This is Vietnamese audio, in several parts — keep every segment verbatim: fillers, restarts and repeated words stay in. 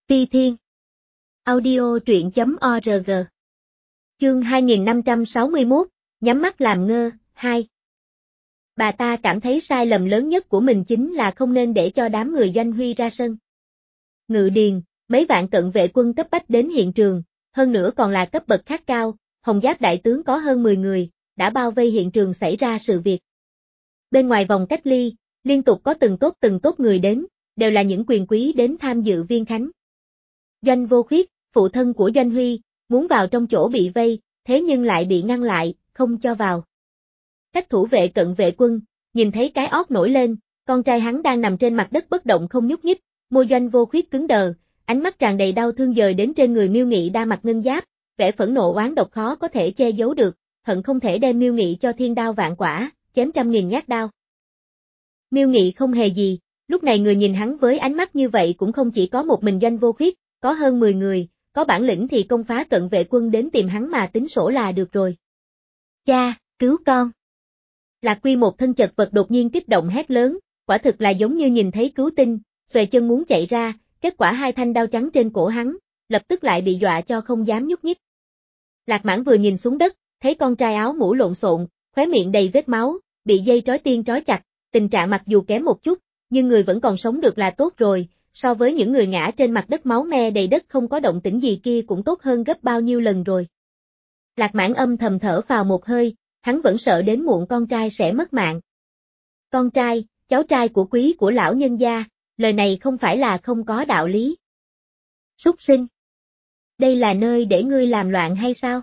Ti Thiên. Audio truyện chấm org. Chương hai nghìn năm trăm sáu mươi mốt, nhắm mắt làm ngơ, hai. Bà ta cảm thấy sai lầm lớn nhất của mình chính là không nên để cho đám người Doanh Huy ra sân. Ngự Điền, mấy vạn cận vệ quân cấp bách đến hiện trường, hơn nữa còn là cấp bậc khác cao, Hồng Giáp đại tướng có hơn mười người, đã bao vây hiện trường xảy ra sự việc. Bên ngoài vòng cách ly, liên tục có từng tốt từng tốt người đến, đều là những quyền quý đến tham dự viên khánh. Doanh Vô Khuyết, phụ thân của Doanh Huy, muốn vào trong chỗ bị vây, thế nhưng lại bị ngăn lại, không cho vào. Cách thủ vệ cận vệ quân, nhìn thấy cái ót nổi lên, con trai hắn đang nằm trên mặt đất bất động không nhúc nhích, môi Doanh Vô Khuyết cứng đờ, ánh mắt tràn đầy đau thương dời đến trên người Miêu Nghị đa mặt ngân giáp, vẻ phẫn nộ oán độc khó có thể che giấu được, hận không thể đem Miêu Nghị cho thiên đao vạn quả, chém trăm nghìn nhát đao. Miêu Nghị không hề gì, lúc này người nhìn hắn với ánh mắt như vậy cũng không chỉ có một mình Doanh Vô Khuyết, có hơn mười người, có bản lĩnh thì công phá cận vệ quân đến tìm hắn mà tính sổ là được rồi. Cha, cứu con. Lạc Quy một thân chật vật đột nhiên kích động hét lớn, quả thực là giống như nhìn thấy cứu tinh, xòe chân muốn chạy ra, kết quả hai thanh đao trắng trên cổ hắn, lập tức lại bị dọa cho không dám nhúc nhích. Lạc Mãn vừa nhìn xuống đất, thấy con trai áo mũ lộn xộn, khóe miệng đầy vết máu, bị dây trói tiên trói chặt, tình trạng mặc dù kém một chút, nhưng người vẫn còn sống được là tốt rồi, so với những người ngã trên mặt đất máu me đầy đất không có động tĩnh gì kia cũng tốt hơn gấp bao nhiêu lần rồi. Lạc Mãn âm thầm thở phào một hơi, hắn vẫn sợ đến muộn con trai sẽ mất mạng. Con trai, cháu trai của quý của lão nhân gia, lời này không phải là không có đạo lý. Súc sinh! Đây là nơi để ngươi làm loạn hay sao?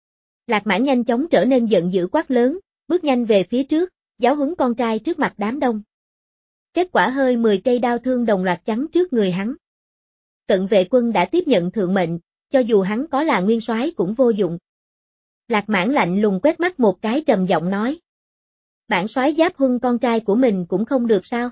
Lạc Mãn nhanh chóng trở nên giận dữ quát lớn, bước nhanh về phía trước, giáo huấn con trai trước mặt đám đông. Kết quả hơi mười cây đao thương đồng loạt chắn trước người hắn. Cận vệ quân đã tiếp nhận thượng mệnh, cho dù hắn có là nguyên soái cũng vô dụng. Lạc Mãn lạnh lùng quét mắt một cái trầm giọng nói. Bản soái Giáp Huân con trai của mình cũng không được sao?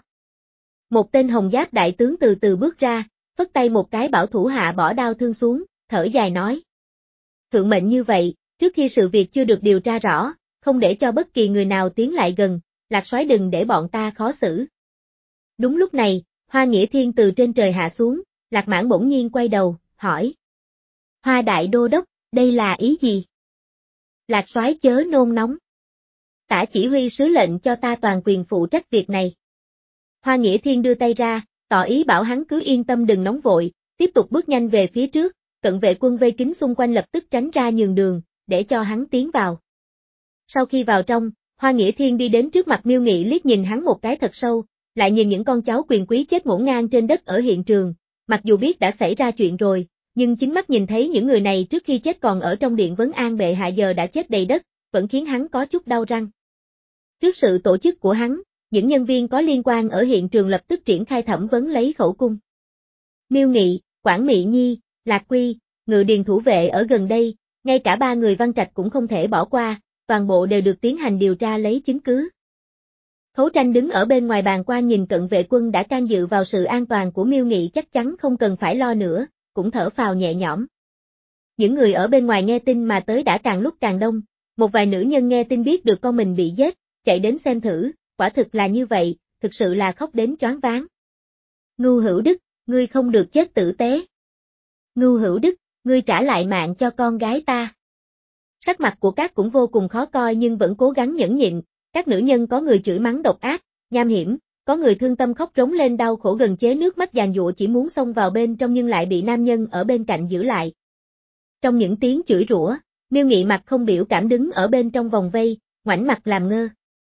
Một tên Hồng Giáp đại tướng từ từ bước ra, phất tay một cái bảo thủ hạ bỏ đao thương xuống, thở dài nói. Thượng mệnh như vậy, trước khi sự việc chưa được điều tra rõ, không để cho bất kỳ người nào tiến lại gần, Lạc soái đừng để bọn ta khó xử. Đúng lúc này, Hoa Nghĩa Thiên từ trên trời hạ xuống, Lạc Mãn bỗng nhiên quay đầu, hỏi. Hoa đại đô đốc, đây là ý gì? Lạc soái chớ nôn nóng. Tả chỉ huy sứ lệnh cho ta toàn quyền phụ trách việc này. Hoa Nghĩa Thiên đưa tay ra, tỏ ý bảo hắn cứ yên tâm đừng nóng vội, tiếp tục bước nhanh về phía trước, cận vệ quân vây kín xung quanh lập tức tránh ra nhường đường, để cho hắn tiến vào. Sau khi vào trong, Hoa Nghĩa Thiên đi đến trước mặt Miêu Nghị liếc nhìn hắn một cái thật sâu, lại nhìn những con cháu quyền quý chết ngổn ngang trên đất ở hiện trường, mặc dù biết đã xảy ra chuyện rồi, nhưng chính mắt nhìn thấy những người này trước khi chết còn ở trong điện vấn an bệ hạ giờ đã chết đầy đất, vẫn khiến hắn có chút đau răng. Trước sự tổ chức của hắn, những nhân viên có liên quan ở hiện trường lập tức triển khai thẩm vấn lấy khẩu cung. Miêu Nghị, Quản Mị Nhi, Lạc Quy, Ngự Điền thủ vệ ở gần đây, ngay cả ba người Văn Trạch cũng không thể bỏ qua, toàn bộ đều được tiến hành điều tra lấy chứng cứ. Khấu Tranh đứng ở bên ngoài bàn quan nhìn cận vệ quân đã can dự vào sự an toàn của Miêu Nghị chắc chắn không cần phải lo nữa, cũng thở phào nhẹ nhõm. Những người ở bên ngoài nghe tin mà tới đã càng lúc càng đông, một vài nữ nhân nghe tin biết được con mình bị giết, chạy đến xem thử, quả thực là như vậy, thực sự là khóc đến choáng váng. Ngưu Hữu Đức, ngươi không được chết tử tế. Ngưu Hữu Đức, ngươi trả lại mạng cho con gái ta. Sắc mặt của các cũng vô cùng khó coi nhưng vẫn cố gắng nhẫn nhịn, các nữ nhân có người chửi mắng độc ác, nham hiểm, có người thương tâm khóc rống lên đau khổ gần chế nước mắt giàn giụa chỉ muốn xông vào bên trong nhưng lại bị nam nhân ở bên cạnh giữ lại. Trong những tiếng chửi rủa, Miêu Nghị mặt không biểu cảm đứng ở bên trong vòng vây, ngoảnh mặt làm ngơ.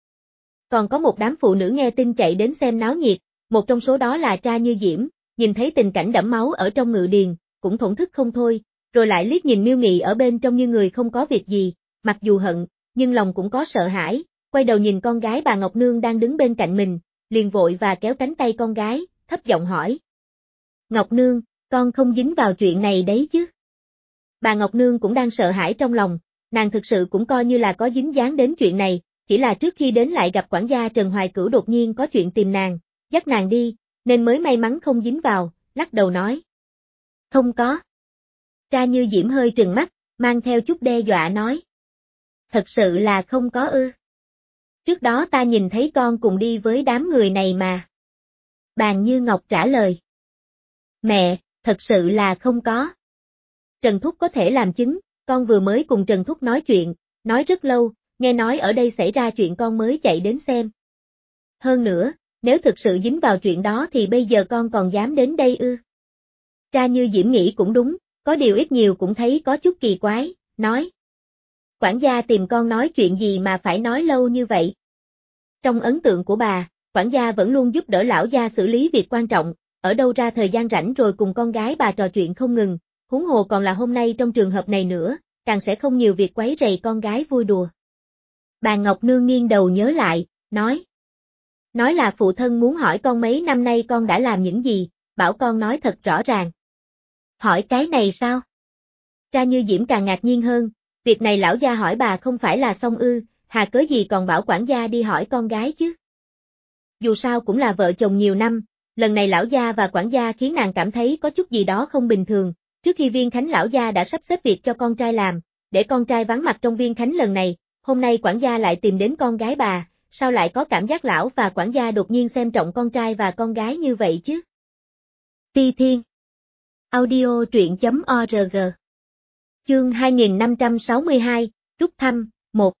Còn có một đám phụ nữ nghe tin chạy đến xem náo nhiệt, một trong số đó là Tra Như Diễm, nhìn thấy tình cảnh đẫm máu ở trong ngự điền, cũng thổn thức không thôi, rồi lại liếc nhìn Miêu Nghị ở bên trong như người không có việc gì, mặc dù hận, nhưng lòng cũng có sợ hãi, quay đầu nhìn con gái bà Ngọc Nương đang đứng bên cạnh mình, liền vội và kéo cánh tay con gái, thấp giọng hỏi. Ngọc Nương, con không dính vào chuyện này đấy chứ? Bà Ngọc Nương cũng đang sợ hãi trong lòng, nàng thực sự cũng coi như là có dính dáng đến chuyện này, chỉ là trước khi đến lại gặp quản gia Trần Hoài Cửu đột nhiên có chuyện tìm nàng, dắt nàng đi, nên mới may mắn không dính vào, lắc đầu nói. Không có. Tra Như Diễm hơi trừng mắt, mang theo chút đe dọa nói. Thật sự là không có ư. Trước đó ta nhìn thấy con cùng đi với đám người này mà. Bàn Như Ngọc trả lời. Mẹ, thật sự là không có. Trần Thúc có thể làm chứng, con vừa mới cùng Trần Thúc nói chuyện, nói rất lâu, nghe nói ở đây xảy ra chuyện con mới chạy đến xem. Hơn nữa, nếu thực sự dính vào chuyện đó thì bây giờ con còn dám đến đây ư? Tra Như Diễm nghĩ cũng đúng, có điều ít nhiều cũng thấy có chút kỳ quái, nói. Quản gia tìm con nói chuyện gì mà phải nói lâu như vậy? Trong ấn tượng của bà, quản gia vẫn luôn giúp đỡ lão gia xử lý việc quan trọng, ở đâu ra thời gian rảnh rồi cùng con gái bà trò chuyện không ngừng, huống hồ còn là hôm nay trong trường hợp này nữa, càng sẽ không nhiều việc quấy rầy con gái vui đùa. Bà Ngọc Nương nghiêng đầu nhớ lại, nói. Nói là phụ thân muốn hỏi con mấy năm nay con đã làm những gì, bảo con nói thật rõ ràng. Hỏi cái này sao? Tra Như Diễm càng ngạc nhiên hơn, việc này lão gia hỏi bà không phải là xong ư, hà cớ gì còn bảo quản gia đi hỏi con gái chứ? Dù sao cũng là vợ chồng nhiều năm, lần này lão gia và quản gia khiến nàng cảm thấy có chút gì đó không bình thường, trước khi Viên Khánh lão gia đã sắp xếp việc cho con trai làm, để con trai vắng mặt trong Viên Khánh lần này, hôm nay quản gia lại tìm đến con gái bà, sao lại có cảm giác lão và quản gia đột nhiên xem trọng con trai và con gái như vậy chứ? Ti Thiên Audio truyện chấm org Chương hai nghìn năm trăm sáu mươi hai, rút thăm, một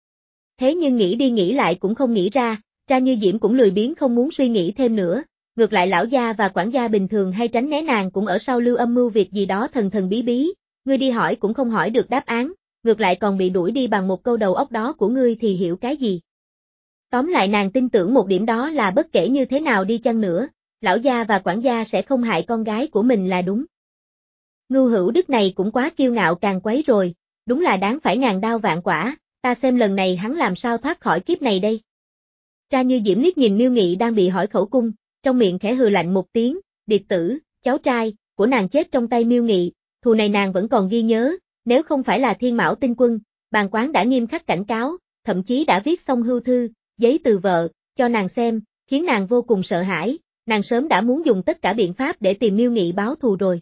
Thế nhưng nghĩ đi nghĩ lại cũng không nghĩ ra, Tra Như Diễm cũng lười biếng không muốn suy nghĩ thêm nữa, ngược lại lão gia và quản gia bình thường hay tránh né nàng cũng ở sau lưu âm mưu việc gì đó thần thần bí bí, ngươi đi hỏi cũng không hỏi được đáp án, ngược lại còn bị đuổi đi bằng một câu đầu óc đó của ngươi thì hiểu cái gì. Tóm lại nàng tin tưởng một điểm đó là bất kể như thế nào đi chăng nữa, lão gia và quản gia sẽ không hại con gái của mình là đúng. Ngưu Hữu Đức này cũng quá kiêu ngạo càng quấy rồi, đúng là đáng phải ngàn đao vạn quả, ta xem lần này hắn làm sao thoát khỏi kiếp này đây. Tra Như Diễm liếc nhìn Miêu Nghị đang bị hỏi khẩu cung, trong miệng khẽ hừ lạnh một tiếng, điệt tử, cháu trai, của nàng chết trong tay Miêu Nghị, thù này nàng vẫn còn ghi nhớ, nếu không phải là Thiên Mão Tinh Quân, bàng quán đã nghiêm khắc cảnh cáo, thậm chí đã viết xong hưu thư, giấy từ vợ, cho nàng xem, khiến nàng vô cùng sợ hãi, nàng sớm đã muốn dùng tất cả biện pháp để tìm Miêu Nghị báo thù rồi.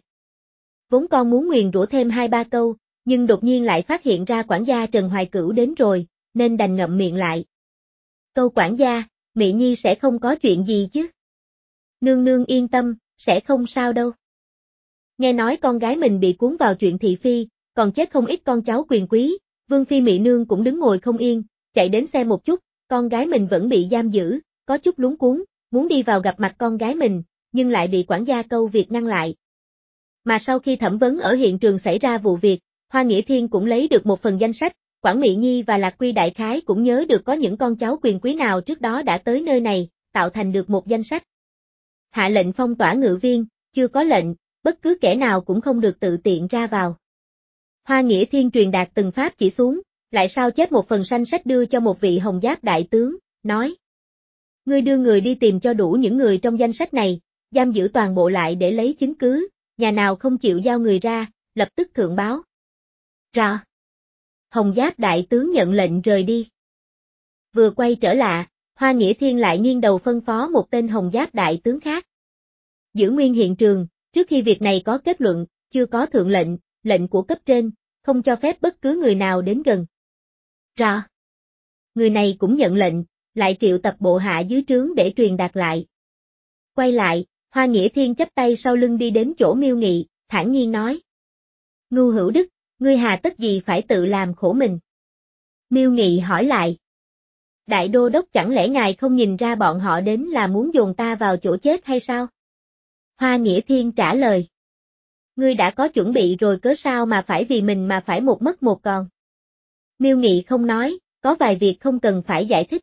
Vốn con muốn nguyền rủa thêm hai ba câu, nhưng đột nhiên lại phát hiện ra quản gia Trần Hoài Cửu đến rồi, nên đành ngậm miệng lại. Câu quản gia, Mị Nhi sẽ không có chuyện gì chứ? Nương nương yên tâm, sẽ không sao đâu. Nghe nói con gái mình bị cuốn vào chuyện thị phi, còn chết không ít con cháu quyền quý, Vương Phi Mị Nương cũng đứng ngồi không yên, chạy đến xem một chút, con gái mình vẫn bị giam giữ, có chút luống cuống, muốn đi vào gặp mặt con gái mình, nhưng lại bị quản gia Câu Việt ngăn lại. Mà sau khi thẩm vấn ở hiện trường xảy ra vụ việc, Hoa Nghĩa Thiên cũng lấy được một phần danh sách, Quản Mị Nhi và Lạc Quy đại khái cũng nhớ được có những con cháu quyền quý nào trước đó đã tới nơi này, tạo thành được một danh sách. Hạ lệnh phong tỏa ngự viên, chưa có lệnh, bất cứ kẻ nào cũng không được tự tiện ra vào. Hoa Nghĩa Thiên truyền đạt từng pháp chỉ xuống, lại sao chép một phần danh sách đưa cho một vị hồng giáp đại tướng, nói. Ngươi đưa người đi tìm cho đủ những người trong danh sách này, giam giữ toàn bộ lại để lấy chứng cứ, nhà nào không chịu giao người ra, lập tức thượng báo. Rõ. Hồng giáp đại tướng nhận lệnh rời đi. Vừa quay trở lại, Hoa Nghĩa Thiên lại nghiêng đầu phân phó một tên hồng giáp đại tướng khác. Giữ nguyên hiện trường, trước khi việc này có kết luận, chưa có thượng lệnh, lệnh của cấp trên, không cho phép bất cứ người nào đến gần. Rõ. Người này cũng nhận lệnh, lại triệu tập bộ hạ dưới trướng để truyền đạt lại. Quay lại, Hoa Nghĩa Thiên chắp tay sau lưng đi đến chỗ Miêu Nghị, thản nhiên nói. Ngưu Hữu Đức, ngươi hà tất gì phải tự làm khổ mình? Miêu Nghị hỏi lại. Đại đô đốc chẳng lẽ ngài không nhìn ra bọn họ đến là muốn dồn ta vào chỗ chết hay sao? Hoa Nghĩa Thiên trả lời. Ngươi đã có chuẩn bị rồi cớ sao mà phải vì mình mà phải một mất một còn? Miêu Nghị không nói, có vài việc không cần phải giải thích.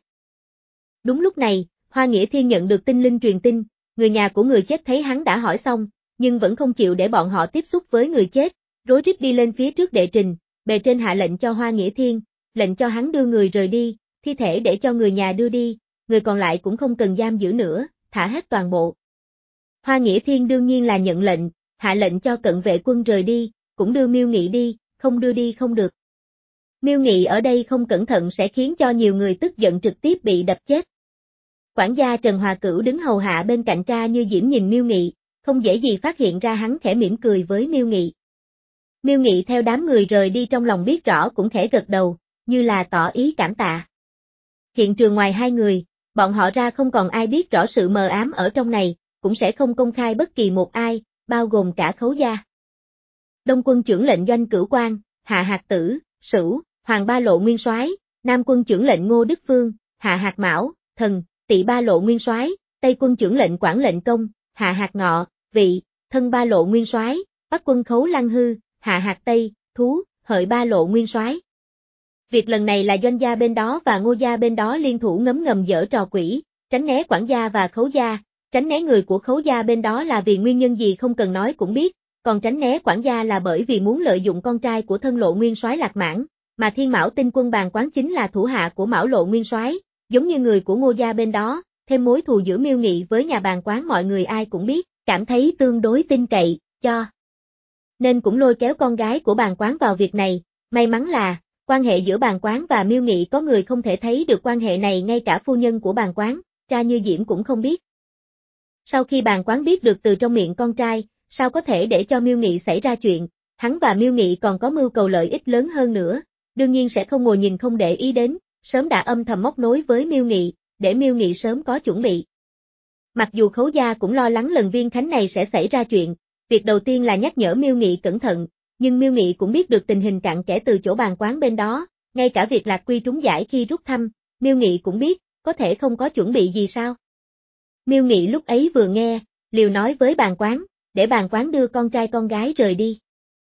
Đúng lúc này, Hoa Nghĩa Thiên nhận được tin linh truyền tin, người nhà của người chết thấy hắn đã hỏi xong, nhưng vẫn không chịu để bọn họ tiếp xúc với người chết, rối rít đi lên phía trước đệ trình, bề trên hạ lệnh cho Hoa Nghĩa Thiên, lệnh cho hắn đưa người rời đi, thi thể để cho người nhà đưa đi, người còn lại cũng không cần giam giữ nữa, thả hết toàn bộ. Hoa Nghĩa Thiên đương nhiên là nhận lệnh, hạ lệnh cho cận vệ quân rời đi, cũng đưa Miêu Nghị đi, không đưa đi không được. Miêu Nghị ở đây không cẩn thận sẽ khiến cho nhiều người tức giận trực tiếp bị đập chết. Quản gia Trần Hòa Cửu đứng hầu hạ bên cạnh Tra Như Diễm nhìn Miêu Nghị, không dễ gì phát hiện ra hắn khẽ mỉm cười với Miêu Nghị. Miêu Nghị theo đám người rời đi trong lòng biết rõ cũng khẽ gật đầu, như là tỏ ý cảm tạ. Hiện trường ngoài hai người, bọn họ ra không còn ai biết rõ sự mờ ám ở trong này, cũng sẽ không công khai bất kỳ một ai, bao gồm cả Khấu gia. Đông quân trưởng lệnh Doanh Cửu Quan, Hạ Hạt Tử, Sửu, Hoàng Ba Lộ Nguyên soái, Nam quân trưởng lệnh Ngô Đức Phương, Hạ Hạt Mão, Thần, Tỵ Ba Lộ Nguyên soái, Tây quân trưởng lệnh Quảng lệnh Công, Hạ Hạt Ngọ, Vị, Thân Ba Lộ Nguyên soái, Bắc quân Khấu Lăng Hư, Hạ Hạt Tây, Thú, Hợi Ba Lộ Nguyên soái. Việc lần này là Doanh gia bên đó và Ngô gia bên đó liên thủ ngấm ngầm giở trò quỷ, tránh né Quảng gia và Khấu gia, tránh né người của Khấu gia bên đó là vì nguyên nhân gì không cần nói cũng biết, còn tránh né Quảng gia là bởi vì muốn lợi dụng con trai của Thân Lộ Nguyên soái Lạc Mãng, mà Thiên Mão Tinh quân Bàn Quán chính là thủ hạ của Mão Lộ Nguyên soái, giống như người của Ngô gia bên đó, thêm mối thù giữa Miêu Nghị với nhà Bàn Quán mọi người ai cũng biết, cảm thấy tương đối tin cậy, cho nên cũng lôi kéo con gái của Bàn Quán vào việc này, may mắn là quan hệ giữa Bàn Quán và Miêu Nghị có người không thể thấy được quan hệ này, ngay cả phu nhân của Bàn Quán, Tra Như Diễm cũng không biết. Sau khi Bàn Quán biết được từ trong miệng con trai, sao có thể để cho Miêu Nghị xảy ra chuyện, hắn và Miêu Nghị còn có mưu cầu lợi ích lớn hơn nữa, đương nhiên sẽ không ngồi nhìn không để ý đến, sớm đã âm thầm móc nối với Miêu Nghị, để Miêu Nghị sớm có chuẩn bị. Mặc dù Khấu gia cũng lo lắng lần viên khánh này sẽ xảy ra chuyện, việc đầu tiên là nhắc nhở Miêu Nghị cẩn thận, nhưng Miêu Nghị cũng biết được tình hình cặn kẽ từ chỗ Bàn Quán bên đó, ngay cả việc Lạc Quy trúng giải khi rút thăm, Miêu Nghị cũng biết, có thể không có chuẩn bị gì sao. Miêu Nghị lúc ấy vừa nghe, liều nói với Bàn Quán, để Bàn Quán đưa con trai con gái rời đi.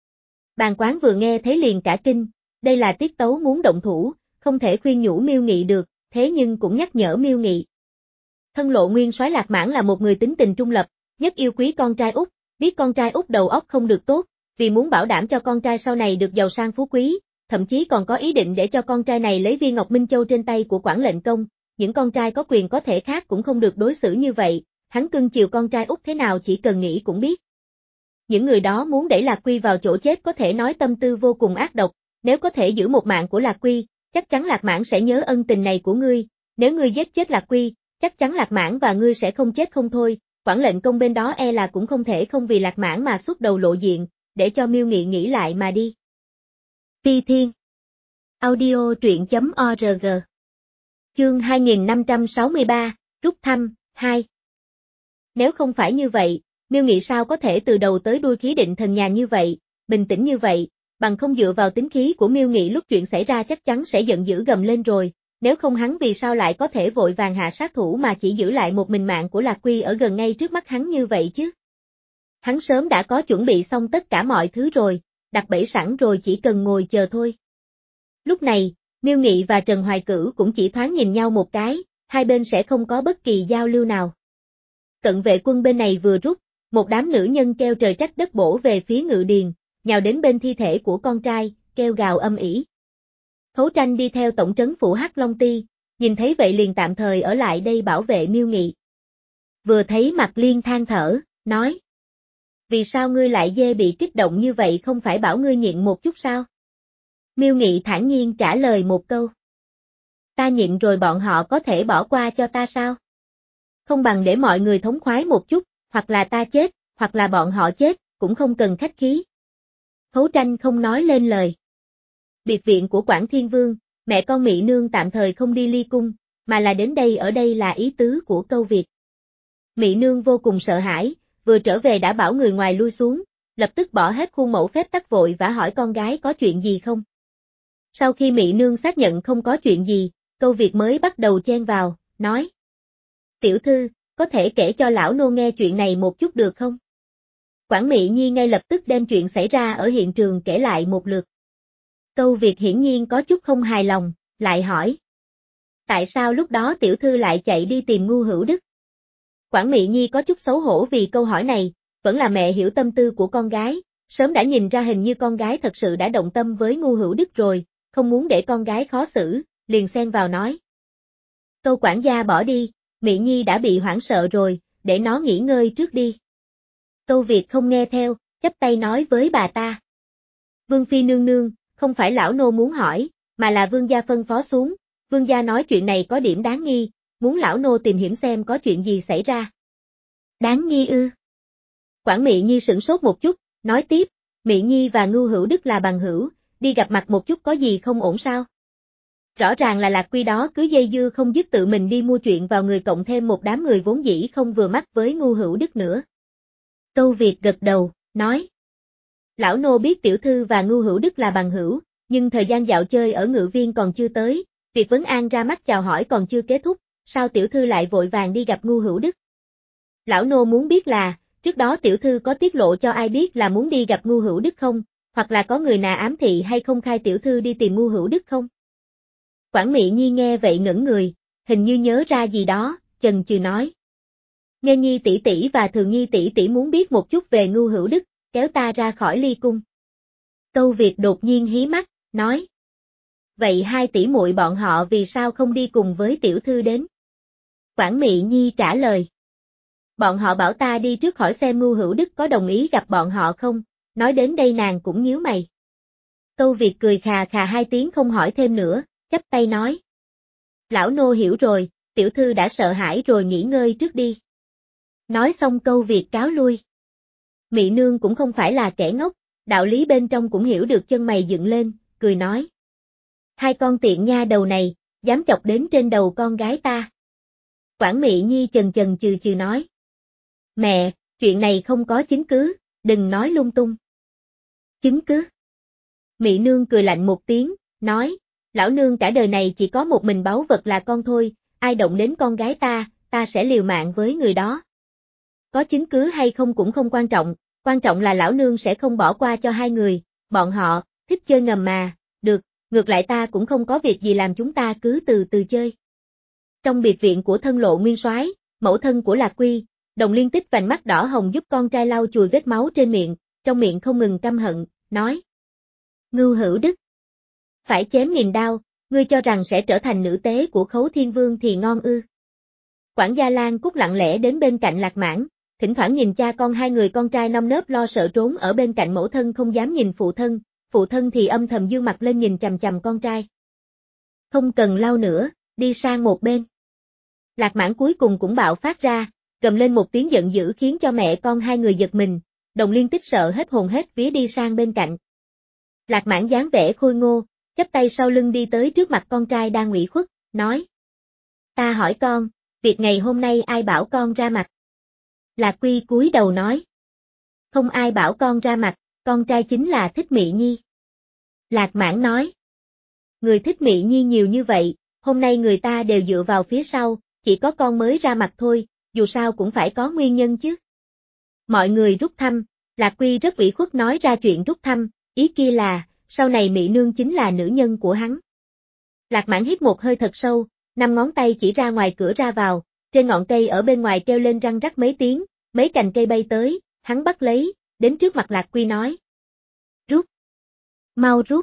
Bàn Quán vừa nghe thấy liền cả kinh, đây là tiết tấu muốn động thủ, không thể khuyên nhủ Miêu Nghị được, thế nhưng cũng nhắc nhở Miêu Nghị. Thân Lộ Nguyên soái Lạc Mãng là một người tính tình trung lập, nhất yêu quý con trai út, biết con trai út đầu óc không được tốt, vì muốn bảo đảm cho con trai sau này được giàu sang phú quý, thậm chí còn có ý định để cho con trai này lấy viên ngọc Minh Châu trên tay của Quảng lệnh Công, những con trai có quyền có thể khác cũng không được đối xử như vậy, hắn cưng chiều con trai út thế nào chỉ cần nghĩ cũng biết. Những người đó muốn đẩy Lạc Quy vào chỗ chết có thể nói tâm tư vô cùng ác độc, nếu có thể giữ một mạng của Lạc Quy, chắc chắn Lạc Mãng sẽ nhớ ân tình này của ngươi, nếu ngươi giết chết Lạc Quy, chắc chắn Lạc Mãng và ngươi sẽ không chết không thôi, Quảng lệnh Công bên đó e là cũng không thể không vì Lạc Mãng mà xuất đầu lộ diện, để cho Miêu Nghị nghĩ lại mà đi. Ti Thiên Audio truyện chấm org Chương hai nghìn năm trăm sáu mươi ba, Rút thăm, hai. Nếu không phải như vậy, Miêu Nghị sao có thể từ đầu tới đuôi khí định thần nhàn như vậy, bình tĩnh như vậy, bằng không dựa vào tính khí của Miêu Nghị lúc chuyện xảy ra chắc chắn sẽ giận dữ gầm lên rồi, nếu không hắn vì sao lại có thể vội vàng hạ sát thủ mà chỉ giữ lại một mình mạng của Lạc Quy ở gần ngay trước mắt hắn như vậy chứ. Hắn sớm đã có chuẩn bị xong tất cả mọi thứ rồi, đặt bẫy sẵn rồi chỉ cần ngồi chờ thôi. Lúc này, Miêu Nghị và Trần Hoài Cửu cũng chỉ thoáng nhìn nhau một cái, hai bên sẽ không có bất kỳ giao lưu nào. Cận vệ quân bên này vừa rút, một đám nữ nhân kêu trời trách đất bổ về phía ngự điền, nhào đến bên thi thể của con trai, kêu gào âm ỉ. Khấu Tranh đi theo tổng trấn phủ Hắc Long Ti, nhìn thấy vậy liền tạm thời ở lại đây bảo vệ Miêu Nghị. Vừa thấy Mạc Liên than thở, nói: Vì sao ngươi lại dê bị kích động như vậy, không phải bảo ngươi nhịn một chút sao? Miêu Nghị thản nhiên trả lời một câu. Ta nhịn rồi bọn họ có thể bỏ qua cho ta sao? Không bằng để mọi người thống khoái một chút, hoặc là ta chết, hoặc là bọn họ chết, cũng không cần khách khí. Khấu Tranh không nói lên lời. Biệt viện của Quảng Thiên Vương, mẹ con Mị Nương tạm thời không đi ly cung, mà là đến đây ở đây là ý tứ của câu Việt. Mị Nương vô cùng sợ hãi, vừa trở về đã bảo người ngoài lui xuống, lập tức bỏ hết khuôn mẫu phép tắc vội và hỏi con gái có chuyện gì không. Sau khi Mị Nương xác nhận không có chuyện gì, câu Việt mới bắt đầu chen vào, nói: Tiểu thư, có thể kể cho lão nô nghe chuyện này một chút được không? Quảng Mị Nhi ngay lập tức đem chuyện xảy ra ở hiện trường kể lại một lượt. Câu Việt hiển nhiên có chút không hài lòng, lại hỏi: Tại sao lúc đó tiểu thư lại chạy đi tìm Ngu Hữu Đức? Quảng Mị Nhi có chút xấu hổ vì câu hỏi này, vẫn là mẹ hiểu tâm tư của con gái, sớm đã nhìn ra hình như con gái thật sự đã động tâm với Ngu Hữu Đức rồi, không muốn để con gái khó xử, liền xen vào nói: Câu quản gia bỏ đi, Mị Nhi đã bị hoảng sợ rồi, để nó nghỉ ngơi trước đi. Câu Việt không nghe theo, chắp tay nói với bà ta: Vương phi nương nương, không phải lão nô muốn hỏi, mà là vương gia phân phó xuống, vương gia nói chuyện này có điểm đáng nghi, muốn lão nô tìm hiểu xem có chuyện gì xảy ra. Đáng nghi ư? Quảng Mị Nhi sửng sốt một chút, nói tiếp: Mị Nhi và Ngưu Hữu Đức là bằng hữu, đi gặp mặt một chút có gì không ổn sao? Rõ ràng là Lạc Quy đó cứ dây dưa không dứt tự mình đi mua chuyện vào người, cộng thêm một đám người vốn dĩ không vừa mắt với Ngưu Hữu Đức nữa. Câu Việt gật đầu, nói. Lão nô biết tiểu thư và Ngưu Hữu Đức là bằng hữu, nhưng thời gian dạo chơi ở Ngự Viên còn chưa tới, việc vấn an ra mắt chào hỏi còn chưa kết thúc, sao tiểu thư lại vội vàng đi gặp Ngưu Hữu Đức? Lão nô muốn biết là, trước đó tiểu thư có tiết lộ cho ai biết là muốn đi gặp Ngưu Hữu Đức không, hoặc là có người nào ám thị hay không khai tiểu thư đi tìm Ngưu Hữu Đức không? Quản Mị Nhi nghe vậy ngẩn người, hình như nhớ ra gì đó, chần chừ nói. Nghe Nhi tỷ tỷ và Thường Nhi tỷ tỷ muốn biết một chút về Ngưu Hữu Đức, kéo ta ra khỏi ly cung. Câu Việt đột nhiên hí mắt, nói. Vậy hai tỷ muội bọn họ vì sao không đi cùng với tiểu thư đến? Quản Mị Nhi trả lời. Bọn họ bảo ta đi trước hỏi xem Ngưu Hữu Đức có đồng ý gặp bọn họ không, nói đến đây nàng cũng nhíu mày. Câu Việt cười khà khà hai tiếng không hỏi thêm nữa, chắp tay nói. Lão nô hiểu rồi, tiểu thư đã sợ hãi rồi nghỉ ngơi trước đi. Nói xong Câu Việt cáo lui. Mị nương cũng không phải là kẻ ngốc, đạo lý bên trong cũng hiểu được, chân mày dựng lên, cười nói. Hai con tiện nha đầu này, dám chọc đến trên đầu con gái ta. Quản Mị Nhi chần chần chừ chừ nói. Mẹ, chuyện này không có chứng cứ, đừng nói lung tung. Chứng cứ? Mị nương cười lạnh một tiếng, nói, lão nương cả đời này chỉ có một mình báu vật là con thôi, ai động đến con gái ta, ta sẽ liều mạng với người đó. Có chứng cứ hay không cũng không quan trọng, quan trọng là lão nương sẽ không bỏ qua cho hai người, bọn họ, thích chơi ngầm mà, được, ngược lại ta cũng không có việc gì làm, chúng ta cứ từ từ chơi. Trong biệt viện của thân Lộ Nguyên Soái, mẫu thân của Lạc Quy, Đồng Liên Tích vành mắt đỏ hồng giúp con trai lau chùi vết máu trên miệng, trong miệng không ngừng căm hận, nói. Ngưu Hữu Đức. Phải chém nghìn đao, ngươi cho rằng sẽ trở thành nữ tế của Khấu Thiên Vương thì ngon ư. Quản gia Lan Cúc lặng lẽ đến bên cạnh Lạc Mãn, thỉnh thoảng nhìn cha con hai người con trai nơm nớp lo sợ trốn ở bên cạnh mẫu thân không dám nhìn phụ thân, phụ thân thì âm thầm dương mặt lên nhìn chằm chằm con trai. Không cần lau nữa, đi sang một bên. Lạc Mãn cuối cùng cũng bạo phát ra, gầm lên một tiếng giận dữ khiến cho mẹ con hai người giật mình, Đồng Liên Tích sợ hết hồn hết vía đi sang bên cạnh. Lạc Mãn dáng vẻ khôi ngô, chắp tay sau lưng đi tới trước mặt con trai đang ủy khuất, nói. Ta hỏi con, việc ngày hôm nay ai bảo con ra mặt? Lạc Quy cúi đầu nói. Không ai bảo con ra mặt, con trai chính là thích Mị Nhi. Lạc Mãn nói. Người thích Mị Nhi nhiều như vậy, hôm nay người ta đều dựa vào phía sau, chỉ có con mới ra mặt thôi, dù sao cũng phải có nguyên nhân chứ. Mọi người rút thăm, Lạc Quy rất ủy khuất nói ra chuyện rút thăm, ý kia là, sau này Mị nương chính là nữ nhân của hắn. Lạc Mãn hít một hơi thật sâu, năm ngón tay chỉ ra ngoài cửa ra vào, trên ngọn cây ở bên ngoài kêu lên răng rắc mấy tiếng, mấy cành cây bay tới, hắn bắt lấy, đến trước mặt Lạc Quy nói. Rút. Mau rút.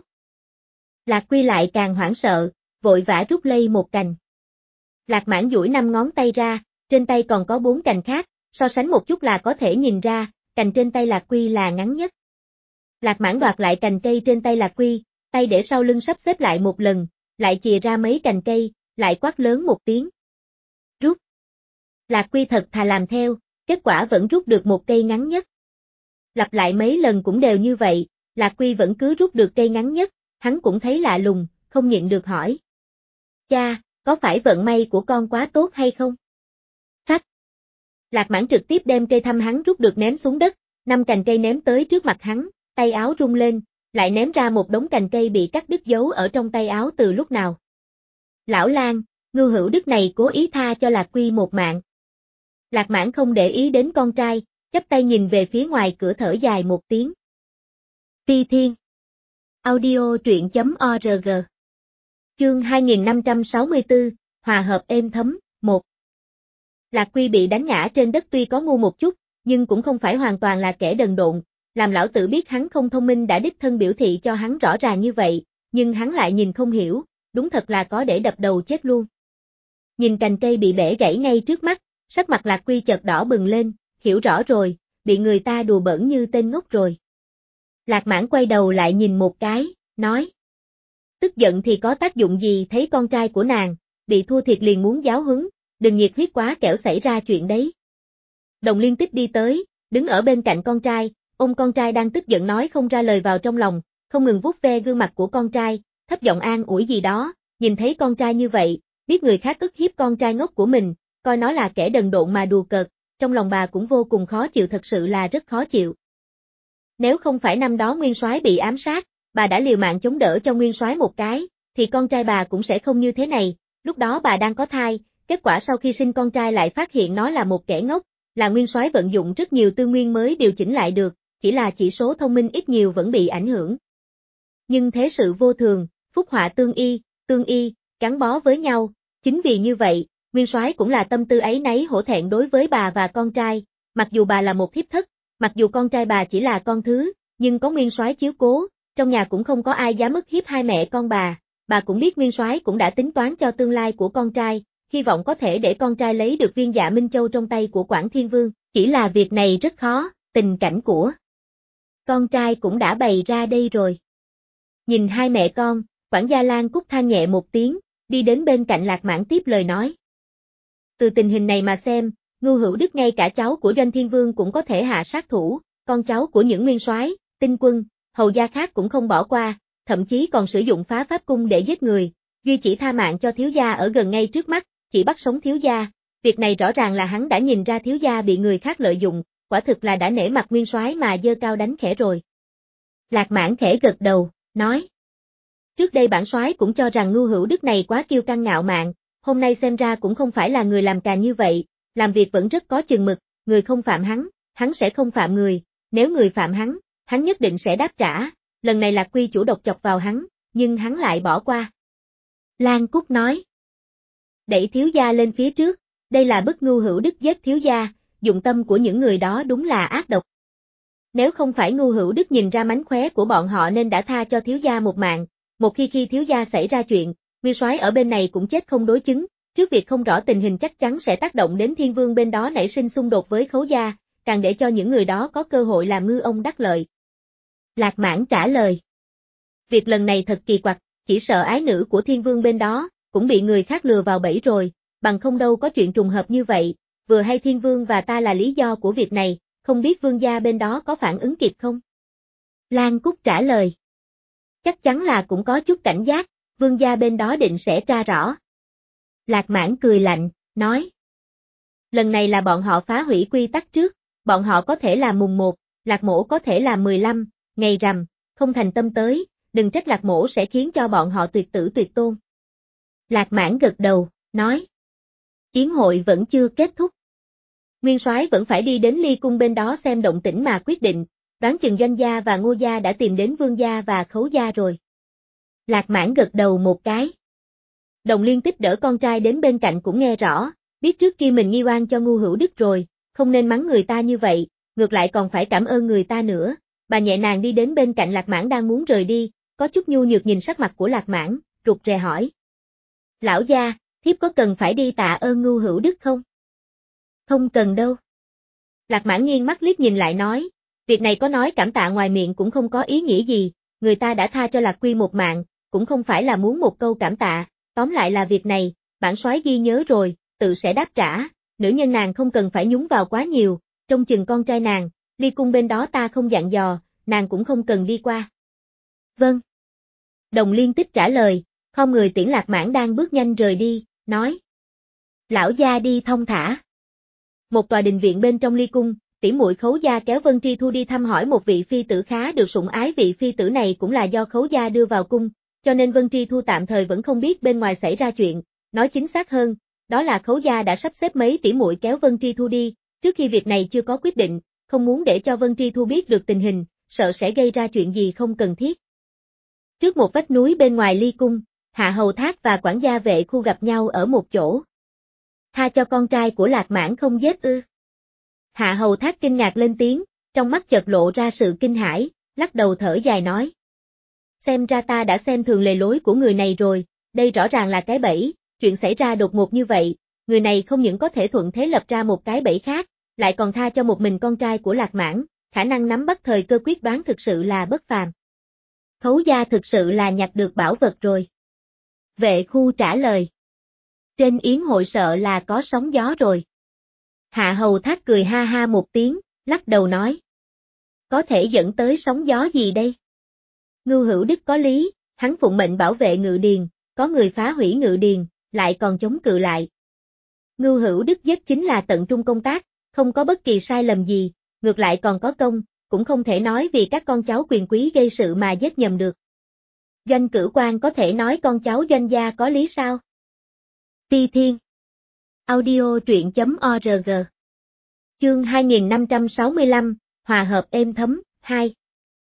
Lạc Quy lại càng hoảng sợ, vội vã rút lây một cành. Lạc Mãn duỗi năm ngón tay ra, trên tay còn có bốn cành khác, so sánh một chút là có thể nhìn ra, cành trên tay Lạc Quy là ngắn nhất. Lạc Mãn đoạt lại cành cây trên tay Lạc Quy, tay để sau lưng sắp xếp lại một lần, lại chìa ra mấy cành cây, lại quát lớn một tiếng. Rút. Lạc Quy thật thà làm theo, kết quả vẫn rút được một cây ngắn nhất. Lặp lại mấy lần cũng đều như vậy, Lạc Quy vẫn cứ rút được cây ngắn nhất, hắn cũng thấy lạ lùng, không nhịn được hỏi. Cha, có phải vận may của con quá tốt hay không? Phách. Lạc Mãn trực tiếp đem cây thăm hắn rút được ném xuống đất, năm cành cây ném tới trước mặt hắn, tay áo rung lên, lại ném ra một đống cành cây bị cắt đứt giấu ở trong tay áo từ lúc nào. Lão Lan, Ngưu Hữu Đức này cố ý tha cho Lạc Quy một mạng. Lạc Mãn không để ý đến con trai, chắp tay nhìn về phía ngoài cửa thở dài một tiếng. Phi Thiên. Audio truyện chấm org. Chương hai nghìn năm trăm sáu mươi tư, Hòa hợp êm thấm, một. Lạc Quy bị đánh ngã trên đất tuy có ngu một chút, nhưng cũng không phải hoàn toàn là kẻ đần độn, làm lão tử biết hắn không thông minh đã đích thân biểu thị cho hắn rõ ràng như vậy, nhưng hắn lại nhìn không hiểu, đúng thật là có để đập đầu chết luôn. Nhìn cành cây bị bẻ gãy ngay trước mắt, sắc mặt Lạc Quy chợt đỏ bừng lên, hiểu rõ rồi, bị người ta đùa bỡn như tên ngốc rồi. Lạc Mãn quay đầu lại nhìn một cái, nói. Tức giận thì có tác dụng gì, thấy con trai của nàng, bị thua thiệt liền muốn giáo huấn, đừng nhiệt huyết quá kẻo xảy ra chuyện đấy. Đồng Liên Tích đi tới, đứng ở bên cạnh con trai, ôm con trai đang tức giận nói không ra lời vào trong lòng, không ngừng vuốt ve gương mặt của con trai, thấp giọng an ủi gì đó, nhìn thấy con trai như vậy, biết người khác ức hiếp con trai ngốc của mình, coi nó là kẻ đần độn mà đùa cợt, trong lòng bà cũng vô cùng khó chịu, thật sự là rất khó chịu. Nếu không phải năm đó Nguyên Soái bị ám sát, bà đã liều mạng chống đỡ cho Nguyên Soái một cái, thì con trai bà cũng sẽ không như thế này, lúc đó bà đang có thai, kết quả sau khi sinh con trai lại phát hiện nó là một kẻ ngốc, là Nguyên Soái vận dụng rất nhiều tư nguyên mới điều chỉnh lại được, chỉ là chỉ số thông minh ít nhiều vẫn bị ảnh hưởng. Nhưng thế sự vô thường, phúc họa tương y, tương y, gắn bó với nhau, chính vì như vậy, Nguyên Soái cũng là tâm tư áy náy hổ thẹn đối với bà và con trai, mặc dù bà là một thiếp thất, mặc dù con trai bà chỉ là con thứ, nhưng có Nguyên Soái chiếu cố, trong nhà cũng không có ai dám ức hiếp hai mẹ con bà, bà cũng biết Nguyên Soái cũng đã tính toán cho tương lai của con trai, hy vọng có thể để con trai lấy được viên Dạ Minh Châu trong tay của Quảng Thiên Vương, chỉ là việc này rất khó, tình cảnh của con trai cũng đã bày ra đây rồi. Nhìn hai mẹ con, quản gia Lan Cúc than nhẹ một tiếng, đi đến bên cạnh Lạc Mãn tiếp lời nói. Từ tình hình này mà xem, Ngưu Hữu Đức ngay cả cháu của Doanh Thiên Vương cũng có thể hạ sát thủ, con cháu của những nguyên soái, tinh quân, hầu gia khác cũng không bỏ qua, thậm chí còn sử dụng phá pháp cung để giết người, duy chỉ tha mạng cho thiếu gia ở gần ngay trước mắt, chỉ bắt sống thiếu gia, việc này rõ ràng là hắn đã nhìn ra thiếu gia bị người khác lợi dụng, quả thực là đã nể mặt nguyên soái mà giơ cao đánh khẽ rồi. Lạc Mãn khẽ gật đầu, nói. Trước đây bản soái cũng cho rằng Ngưu Hữu Đức này quá kiêu căng ngạo mạn, hôm nay xem ra cũng không phải là người làm càn như vậy, làm việc vẫn rất có chừng mực, người không phạm hắn, hắn sẽ không phạm người, nếu người phạm hắn, hắn nhất định sẽ đáp trả, lần này Lạc Quy chủ độc chọc vào hắn, nhưng hắn lại bỏ qua. Lan Cúc nói. Đẩy thiếu gia lên phía trước, đây là bức Ngưu Hữu Đức giết thiếu gia, dụng tâm của những người đó đúng là ác độc. Nếu không phải Ngưu Hữu Đức nhìn ra mánh khóe của bọn họ nên đã tha cho thiếu gia một mạng, một khi khi thiếu gia xảy ra chuyện, Nguyên soái ở bên này cũng chết không đối chứng, trước việc không rõ tình hình chắc chắn sẽ tác động đến Thiên Vương bên đó nảy sinh xung đột với Khấu gia, càng để cho những người đó có cơ hội làm ngư ông đắc lợi. Lạc Mãn trả lời. Việc lần này thật kỳ quặc, chỉ sợ ái nữ của Thiên Vương bên đó, cũng bị người khác lừa vào bẫy rồi, bằng không đâu có chuyện trùng hợp như vậy, vừa hay Thiên Vương và ta là lý do của việc này, không biết Vương gia bên đó có phản ứng kịp không? Lan Cúc trả lời. Chắc chắn là cũng có chút cảnh giác, Vương gia bên đó định sẽ tra rõ. Lạc Mãn cười lạnh, nói. Lần này là bọn họ phá hủy quy tắc trước, bọn họ có thể là mùng một, Lạc Mỗ có thể là mười lăm, ngày rằm, không thành tâm tới, đừng trách Lạc Mỗ sẽ khiến cho bọn họ tuyệt tử tuyệt tôn. Lạc Mãn gật đầu, nói. Yến hội vẫn chưa kết thúc. Nguyên soái vẫn phải đi đến Ly Cung bên đó xem động tĩnh mà quyết định, đoán chừng Doanh gia và Ngô gia đã tìm đến Vương gia và Khấu gia rồi. Lạc Mãn gật đầu một cái. Đồng Liên Tích đỡ con trai đến bên cạnh cũng nghe rõ, biết trước kia mình nghi oan cho Ngưu Hữu Đức rồi, không nên mắng người ta như vậy, ngược lại còn phải cảm ơn người ta nữa. Bà nhẹ nhàng đi đến bên cạnh Lạc Mãn đang muốn rời đi, có chút nhu nhược nhìn sắc mặt của Lạc Mãn, rụt rè hỏi. Lão gia, thiếp có cần phải đi tạ ơn Ngưu Hữu Đức không? Không cần đâu. Lạc Mãn nghiêng mắt liếc nhìn lại nói, việc này có nói cảm tạ ngoài miệng cũng không có ý nghĩa gì, người ta đã tha cho Lạc Quy một mạng, cũng không phải là muốn một câu cảm tạ, tóm lại là việc này, bản soái ghi nhớ rồi, tự sẽ đáp trả, nữ nhân nàng không cần phải nhúng vào quá nhiều, trông chừng con trai nàng, Ly Cung bên đó ta không dặn dò, nàng cũng không cần đi qua. Vâng. Đồng Liên Tích trả lời, khom người tiễn Lạc Mãn đang bước nhanh rời đi, nói. Lão gia đi thong thả. Một tòa đình viện bên trong Ly Cung, tỷ muội Khấu gia kéo Vân Tri Thu đi thăm hỏi một vị phi tử khá được sủng ái, vị phi tử này cũng là do Khấu gia đưa vào cung, cho nên Vân Tri Thu tạm thời vẫn không biết bên ngoài xảy ra chuyện, nói chính xác hơn, đó là Khấu gia đã sắp xếp mấy tỷ muội kéo Vân Tri Thu đi, trước khi việc này chưa có quyết định, không muốn để cho Vân Tri Thu biết được tình hình, sợ sẽ gây ra chuyện gì không cần thiết. Trước một vách núi bên ngoài Ly Cung, Hạ Hầu Thác và quản gia vệ khu gặp nhau ở một chỗ. Tha cho con trai của Lạc Mãn không giết ư? Hạ Hầu Thác kinh ngạc lên tiếng, trong mắt chợt lộ ra sự kinh hãi, lắc đầu thở dài nói. Xem ra ta đã xem thường lề lối của người này rồi, đây rõ ràng là cái bẫy, chuyện xảy ra đột ngột như vậy, người này không những có thể thuận thế lập ra một cái bẫy khác, lại còn tha cho một mình con trai của Lạc Mãn, khả năng nắm bắt thời cơ quyết đoán thực sự là bất phàm. Khấu gia thực sự là nhặt được bảo vật rồi. Vệ khu trả lời. Trên yến hội sợ là có sóng gió rồi. Hạ Hầu Thác cười ha ha một tiếng, lắc đầu nói. Có thể dẫn tới sóng gió gì đây? Ngưu Hữu Đức có lý, hắn phụng mệnh bảo vệ ngự điền, có người phá hủy ngự điền, lại còn chống cự lại. Ngưu Hữu Đức giết chính là tận trung công tác, không có bất kỳ sai lầm gì, ngược lại còn có công, cũng không thể nói vì các con cháu quyền quý gây sự mà giết nhầm được. Doanh Cửu Quan có thể nói con cháu Doanh gia có lý sao? Phi Thiên. Audio truyện chấm org. Chương hai nghìn năm trăm sáu mươi lăm, Hòa hợp êm thấm, hai.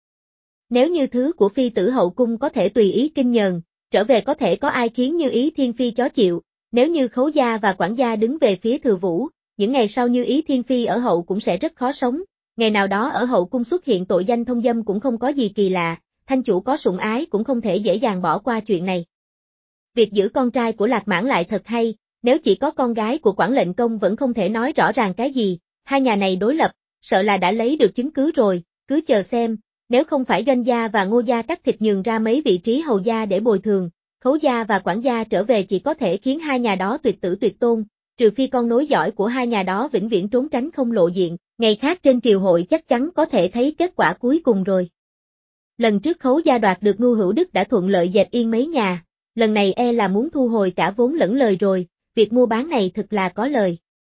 Nếu như thứ của phi tử hậu cung có thể tùy ý kinh nhờn, trở về có thể có ai khiến Như Ý Thiên Phi chó chịu, nếu như Khấu gia và Quản gia đứng về phía Thừa Vũ, những ngày sau Như Ý Thiên Phi ở hậu cũng sẽ rất khó sống, ngày nào đó ở hậu cung xuất hiện tội danh thông dâm cũng không có gì kỳ lạ, thanh chủ có sủng ái cũng không thể dễ dàng bỏ qua chuyện này. Việc giữ con trai của Lạc Mãn lại thật hay, nếu chỉ có con gái của Quản lệnh công vẫn không thể nói rõ ràng cái gì, hai nhà này đối lập, sợ là đã lấy được chứng cứ rồi, cứ chờ xem, nếu không phải Doanh gia và Ngô gia cắt thịt nhường ra mấy vị trí hầu gia để bồi thường, Khấu gia và Quản gia trở về chỉ có thể khiến hai nhà đó tuyệt tử tuyệt tôn, trừ phi con nối dõi của hai nhà đó vĩnh viễn trốn tránh không lộ diện, ngày khác trên triều hội chắc chắn có thể thấy kết quả cuối cùng rồi. Lần trước Khấu gia đoạt được Ngưu Hữu Đức đã thuận lợi dẹp yên mấy nhà, lần này e là muốn thu hồi cả vốn lẫn lời rồi, việc mua bán này thực là có lời.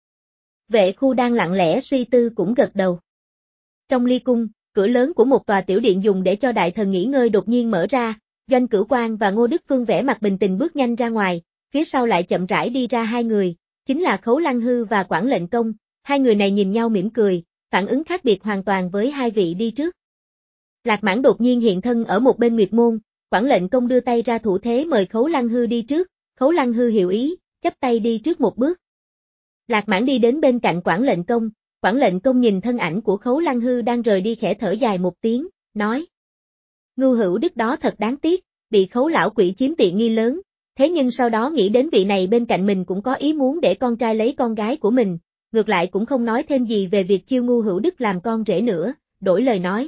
Vệ Khu đang lặng lẽ suy tư cũng gật đầu. Trong ly cung, cửa lớn của một tòa tiểu điện dùng để cho đại thần nghỉ ngơi đột nhiên mở ra, Doanh Cửu Quan và Ngô Đức Phương vẻ mặt bình tĩnh bước nhanh ra ngoài, phía sau lại chậm rãi đi ra hai người, chính là Khấu Lăng Hư và Quản lệnh công, hai người này nhìn nhau mỉm cười, phản ứng khác biệt hoàn toàn với hai vị đi trước. Lạc Mãn đột nhiên hiện thân ở một bên Nguyệt Môn, Quản lệnh công đưa tay ra thủ thế mời Khấu Lăng Hư đi trước, Khấu Lăng Hư hiểu ý, chắp tay đi trước một bước. Lạc Mãn đi đến bên cạnh Quản lệnh công, Quản lệnh công nhìn thân ảnh của Khấu Lăng Hư đang rời đi khẽ thở dài một tiếng, nói: Ngưu Hữu Đức đó thật đáng tiếc, bị Khấu lão quỷ chiếm tiện nghi lớn, thế nhưng sau đó nghĩ đến vị này bên cạnh mình cũng có ý muốn để con trai lấy con gái của mình, ngược lại cũng không nói thêm gì về việc chiêu Ngưu Hữu Đức làm con rể nữa, đổi lời nói: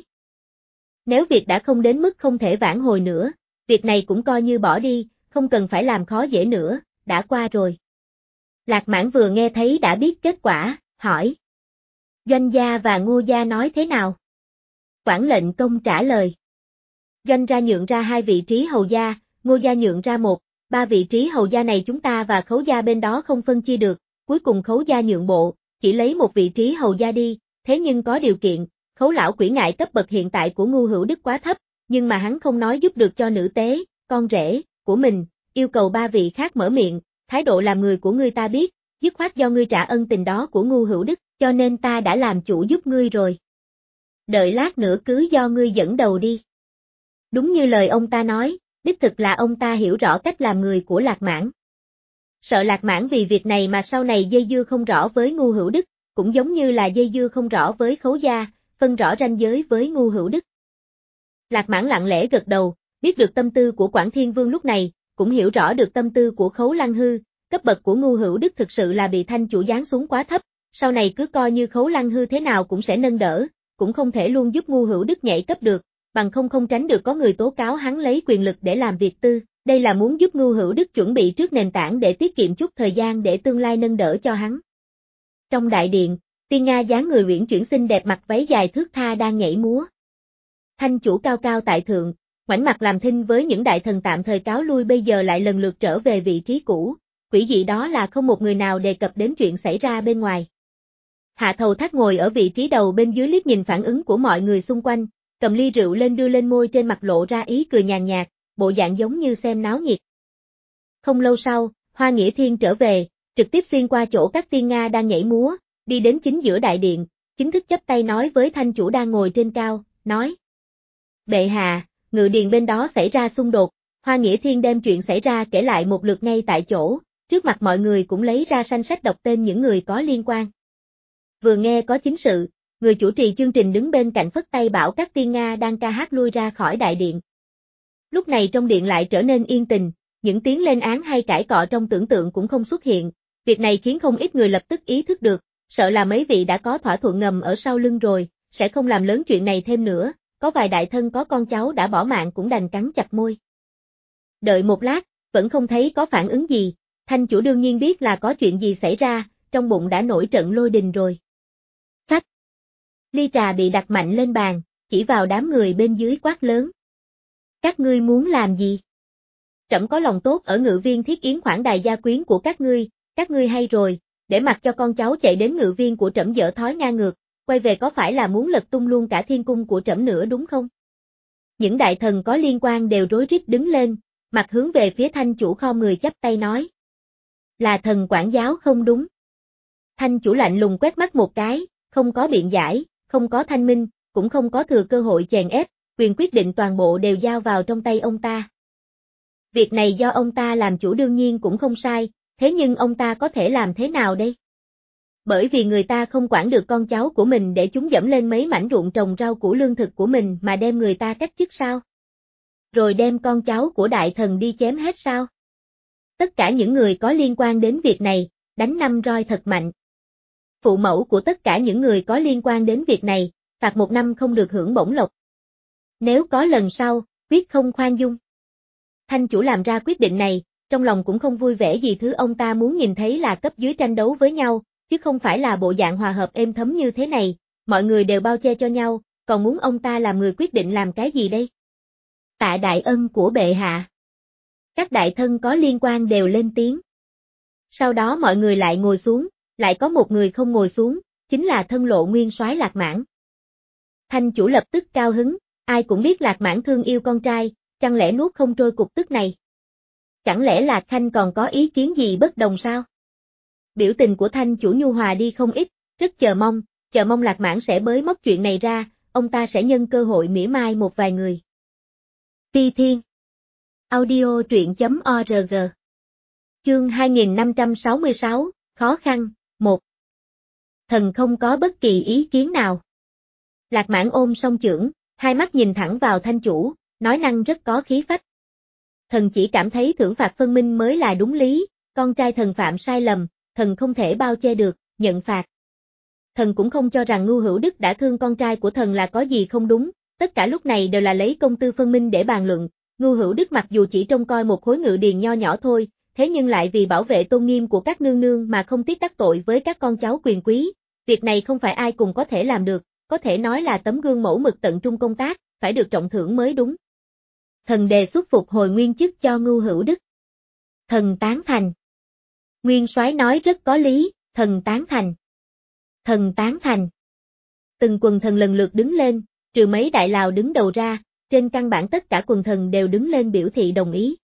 Nếu việc đã không đến mức không thể vãn hồi nữa, việc này cũng coi như bỏ đi, không cần phải làm khó dễ nữa, đã qua rồi. Lạc Mãn vừa nghe thấy đã biết kết quả, hỏi: Doanh gia và Ngô gia nói thế nào? Quản lệnh công trả lời: Doanh gia nhượng ra hai vị trí hầu gia, Ngô gia nhượng ra một, ba vị trí hầu gia này chúng ta và Khấu gia bên đó không phân chia được, cuối cùng Khấu gia nhượng bộ, chỉ lấy một vị trí hầu gia đi, thế nhưng có điều kiện, Khấu lão quỷ ngại cấp bậc hiện tại của Ngưu Hữu Đức quá thấp, nhưng mà hắn không nói giúp được cho nữ tế, con rể của mình, yêu cầu ba vị khác mở miệng, thái độ làm người của ngươi ta biết, dứt khoát do ngươi trả ân tình đó của Ngưu Hữu Đức, cho nên ta đã làm chủ giúp ngươi rồi. Đợi lát nữa cứ do ngươi dẫn đầu đi. Đúng như lời ông ta nói, đích thực là ông ta hiểu rõ cách làm người của Lạc Mãn. Sợ Lạc Mãn vì việc này mà sau này dây dưa không rõ với Ngưu Hữu Đức, cũng giống như là dây dưa không rõ với Khấu gia, phân rõ ranh giới với Ngưu Hữu Đức. Lạc Mãn lặng lẽ gật đầu, biết được tâm tư của Quản Thiên Vương lúc này, cũng hiểu rõ được tâm tư của Khấu Lăng Hư, cấp bậc của Ngưu Hữu Đức thực sự là bị thanh chủ giáng xuống quá thấp, sau này cứ coi như Khấu Lăng Hư thế nào cũng sẽ nâng đỡ, cũng không thể luôn giúp Ngưu Hữu Đức nhảy cấp được, bằng không không tránh được có người tố cáo hắn lấy quyền lực để làm việc tư, đây là muốn giúp Ngưu Hữu Đức chuẩn bị trước nền tảng để tiết kiệm chút thời gian để tương lai nâng đỡ cho hắn. Trong đại điện, Tiên Nga dáng người uyển chuyển xinh đẹp mặc váy dài thướt tha đang nhảy múa. Thanh chủ cao cao tại thượng, ngoảnh mặt làm thinh với những đại thần tạm thời cáo lui bây giờ lại lần lượt trở về vị trí cũ, quỷ dị đó là không một người nào đề cập đến chuyện xảy ra bên ngoài. Hạ Thầu Thác ngồi ở vị trí đầu bên dưới liếc nhìn phản ứng của mọi người xung quanh, cầm ly rượu lên đưa lên môi trên mặt lộ ra ý cười nhàn nhạt, bộ dạng giống như xem náo nhiệt. Không lâu sau, Hoa Nghĩa Thiên trở về, trực tiếp xuyên qua chỗ các tiên Nga đang nhảy múa, đi đến chính giữa đại điện, chính thức chắp tay nói với thanh chủ đang ngồi trên cao, nói: Bệ hạ, ngự điền bên đó xảy ra xung đột, Hoa Nghĩa Thiên đem chuyện xảy ra kể lại một lượt ngay tại chỗ, trước mặt mọi người cũng lấy ra danh sách đọc tên những người có liên quan. Vừa nghe có chính sự, người chủ trì chương trình đứng bên cạnh phất tay bảo các tiên Nga đang ca hát lui ra khỏi đại điện. Lúc này trong điện lại trở nên yên tình, những tiếng lên án hay cãi cọ trong tưởng tượng cũng không xuất hiện, việc này khiến không ít người lập tức ý thức được, sợ là mấy vị đã có thỏa thuận ngầm ở sau lưng rồi, sẽ không làm lớn chuyện này thêm nữa, có vài đại thân có con cháu đã bỏ mạng cũng đành cắn chặt môi. Đợi một lát, vẫn không thấy có phản ứng gì, thanh chủ đương nhiên biết là có chuyện gì xảy ra, trong bụng đã nổi trận lôi đình rồi. Phách! Ly trà bị đặt mạnh lên bàn, chỉ vào đám người bên dưới quát lớn. Các ngươi muốn làm gì? Trẫm có lòng tốt ở Ngự Viên Thiết Yến khoản đài gia quyến của các ngươi, các ngươi hay rồi, để mặc cho con cháu chạy đến ngự viên của trẫm dở thói ngang ngược, quay về có phải là muốn lật tung luôn cả thiên cung của trẫm nữa đúng không? Những đại thần có liên quan đều rối rít đứng lên, mặt hướng về phía Thanh chủ khom người chắp tay nói. Là thần quản giáo không đúng. Thanh chủ lạnh lùng quét mắt một cái, không có biện giải, không có thanh minh, cũng không có thừa cơ hội chèn ép, quyền quyết định toàn bộ đều giao vào trong tay ông ta. Việc này do ông ta làm chủ đương nhiên cũng không sai, thế nhưng ông ta có thể làm thế nào đây? Bởi vì người ta không quản được con cháu của mình để chúng dẫm lên mấy mảnh ruộng trồng rau củ lương thực của mình mà đem người ta cách chức sao? Rồi đem con cháu của đại thần đi chém hết sao? Tất cả những người có liên quan đến việc này, đánh năm roi thật mạnh. Phụ mẫu của tất cả những người có liên quan đến việc này, phạt một năm không được hưởng bổng lộc. Nếu có lần sau, quyết không khoan dung. Thanh chủ làm ra quyết định này, trong lòng cũng không vui vẻ gì, thứ ông ta muốn nhìn thấy là cấp dưới tranh đấu với nhau, chứ không phải là bộ dạng hòa hợp êm thấm như thế này, mọi người đều bao che cho nhau, còn muốn ông ta làm người quyết định làm cái gì đây? Tạ đại ân của bệ hạ. Các đại thân có liên quan đều lên tiếng. Sau đó mọi người lại ngồi xuống, lại có một người không ngồi xuống, chính là thân lộ nguyên soái Lạc Mãn. Thanh chủ lập tức cao hứng, ai cũng biết Lạc Mãn thương yêu con trai, chẳng lẽ nuốt không trôi cục tức này? Chẳng lẽ Lạc Khanh còn có ý kiến gì bất đồng sao? Biểu tình của Thanh chủ nhu hòa đi không ít, rất chờ mong, chờ mong Lạc Mãn sẽ bới móc chuyện này ra, ông ta sẽ nhân cơ hội mỉa mai một vài người. Ti Thiên Audio truyện.org Chương hai nghìn năm trăm sáu mươi sáu, Khó khăn, một Thần không có bất kỳ ý kiến nào. Lạc Mãn ôm song chưởng, hai mắt nhìn thẳng vào Thanh chủ, nói năng rất có khí phách. Thần chỉ cảm thấy thưởng phạt phân minh mới là đúng lý, con trai thần phạm sai lầm, thần không thể bao che được, nhận phạt. Thần cũng không cho rằng Ngưu Hữu Đức đã thương con trai của thần là có gì không đúng, tất cả lúc này đều là lấy công tư phân minh để bàn luận. Ngưu Hữu Đức mặc dù chỉ trông coi một khối ngự điền nho nhỏ thôi, thế nhưng lại vì bảo vệ tôn nghiêm của các nương nương mà không tiếc đắc tội với các con cháu quyền quý. Việc này không phải ai cùng có thể làm được, có thể nói là tấm gương mẫu mực tận trung công tác, phải được trọng thưởng mới đúng. Thần đề xuất phục hồi nguyên chức cho Ngưu Hữu Đức. Thần tán thành. Nguyên soái nói rất có lý, thần tán thành. Thần tán thành. Từng quần thần lần lượt đứng lên, trừ mấy đại lão đứng đầu ra, trên căn bản tất cả quần thần đều đứng lên biểu thị đồng ý.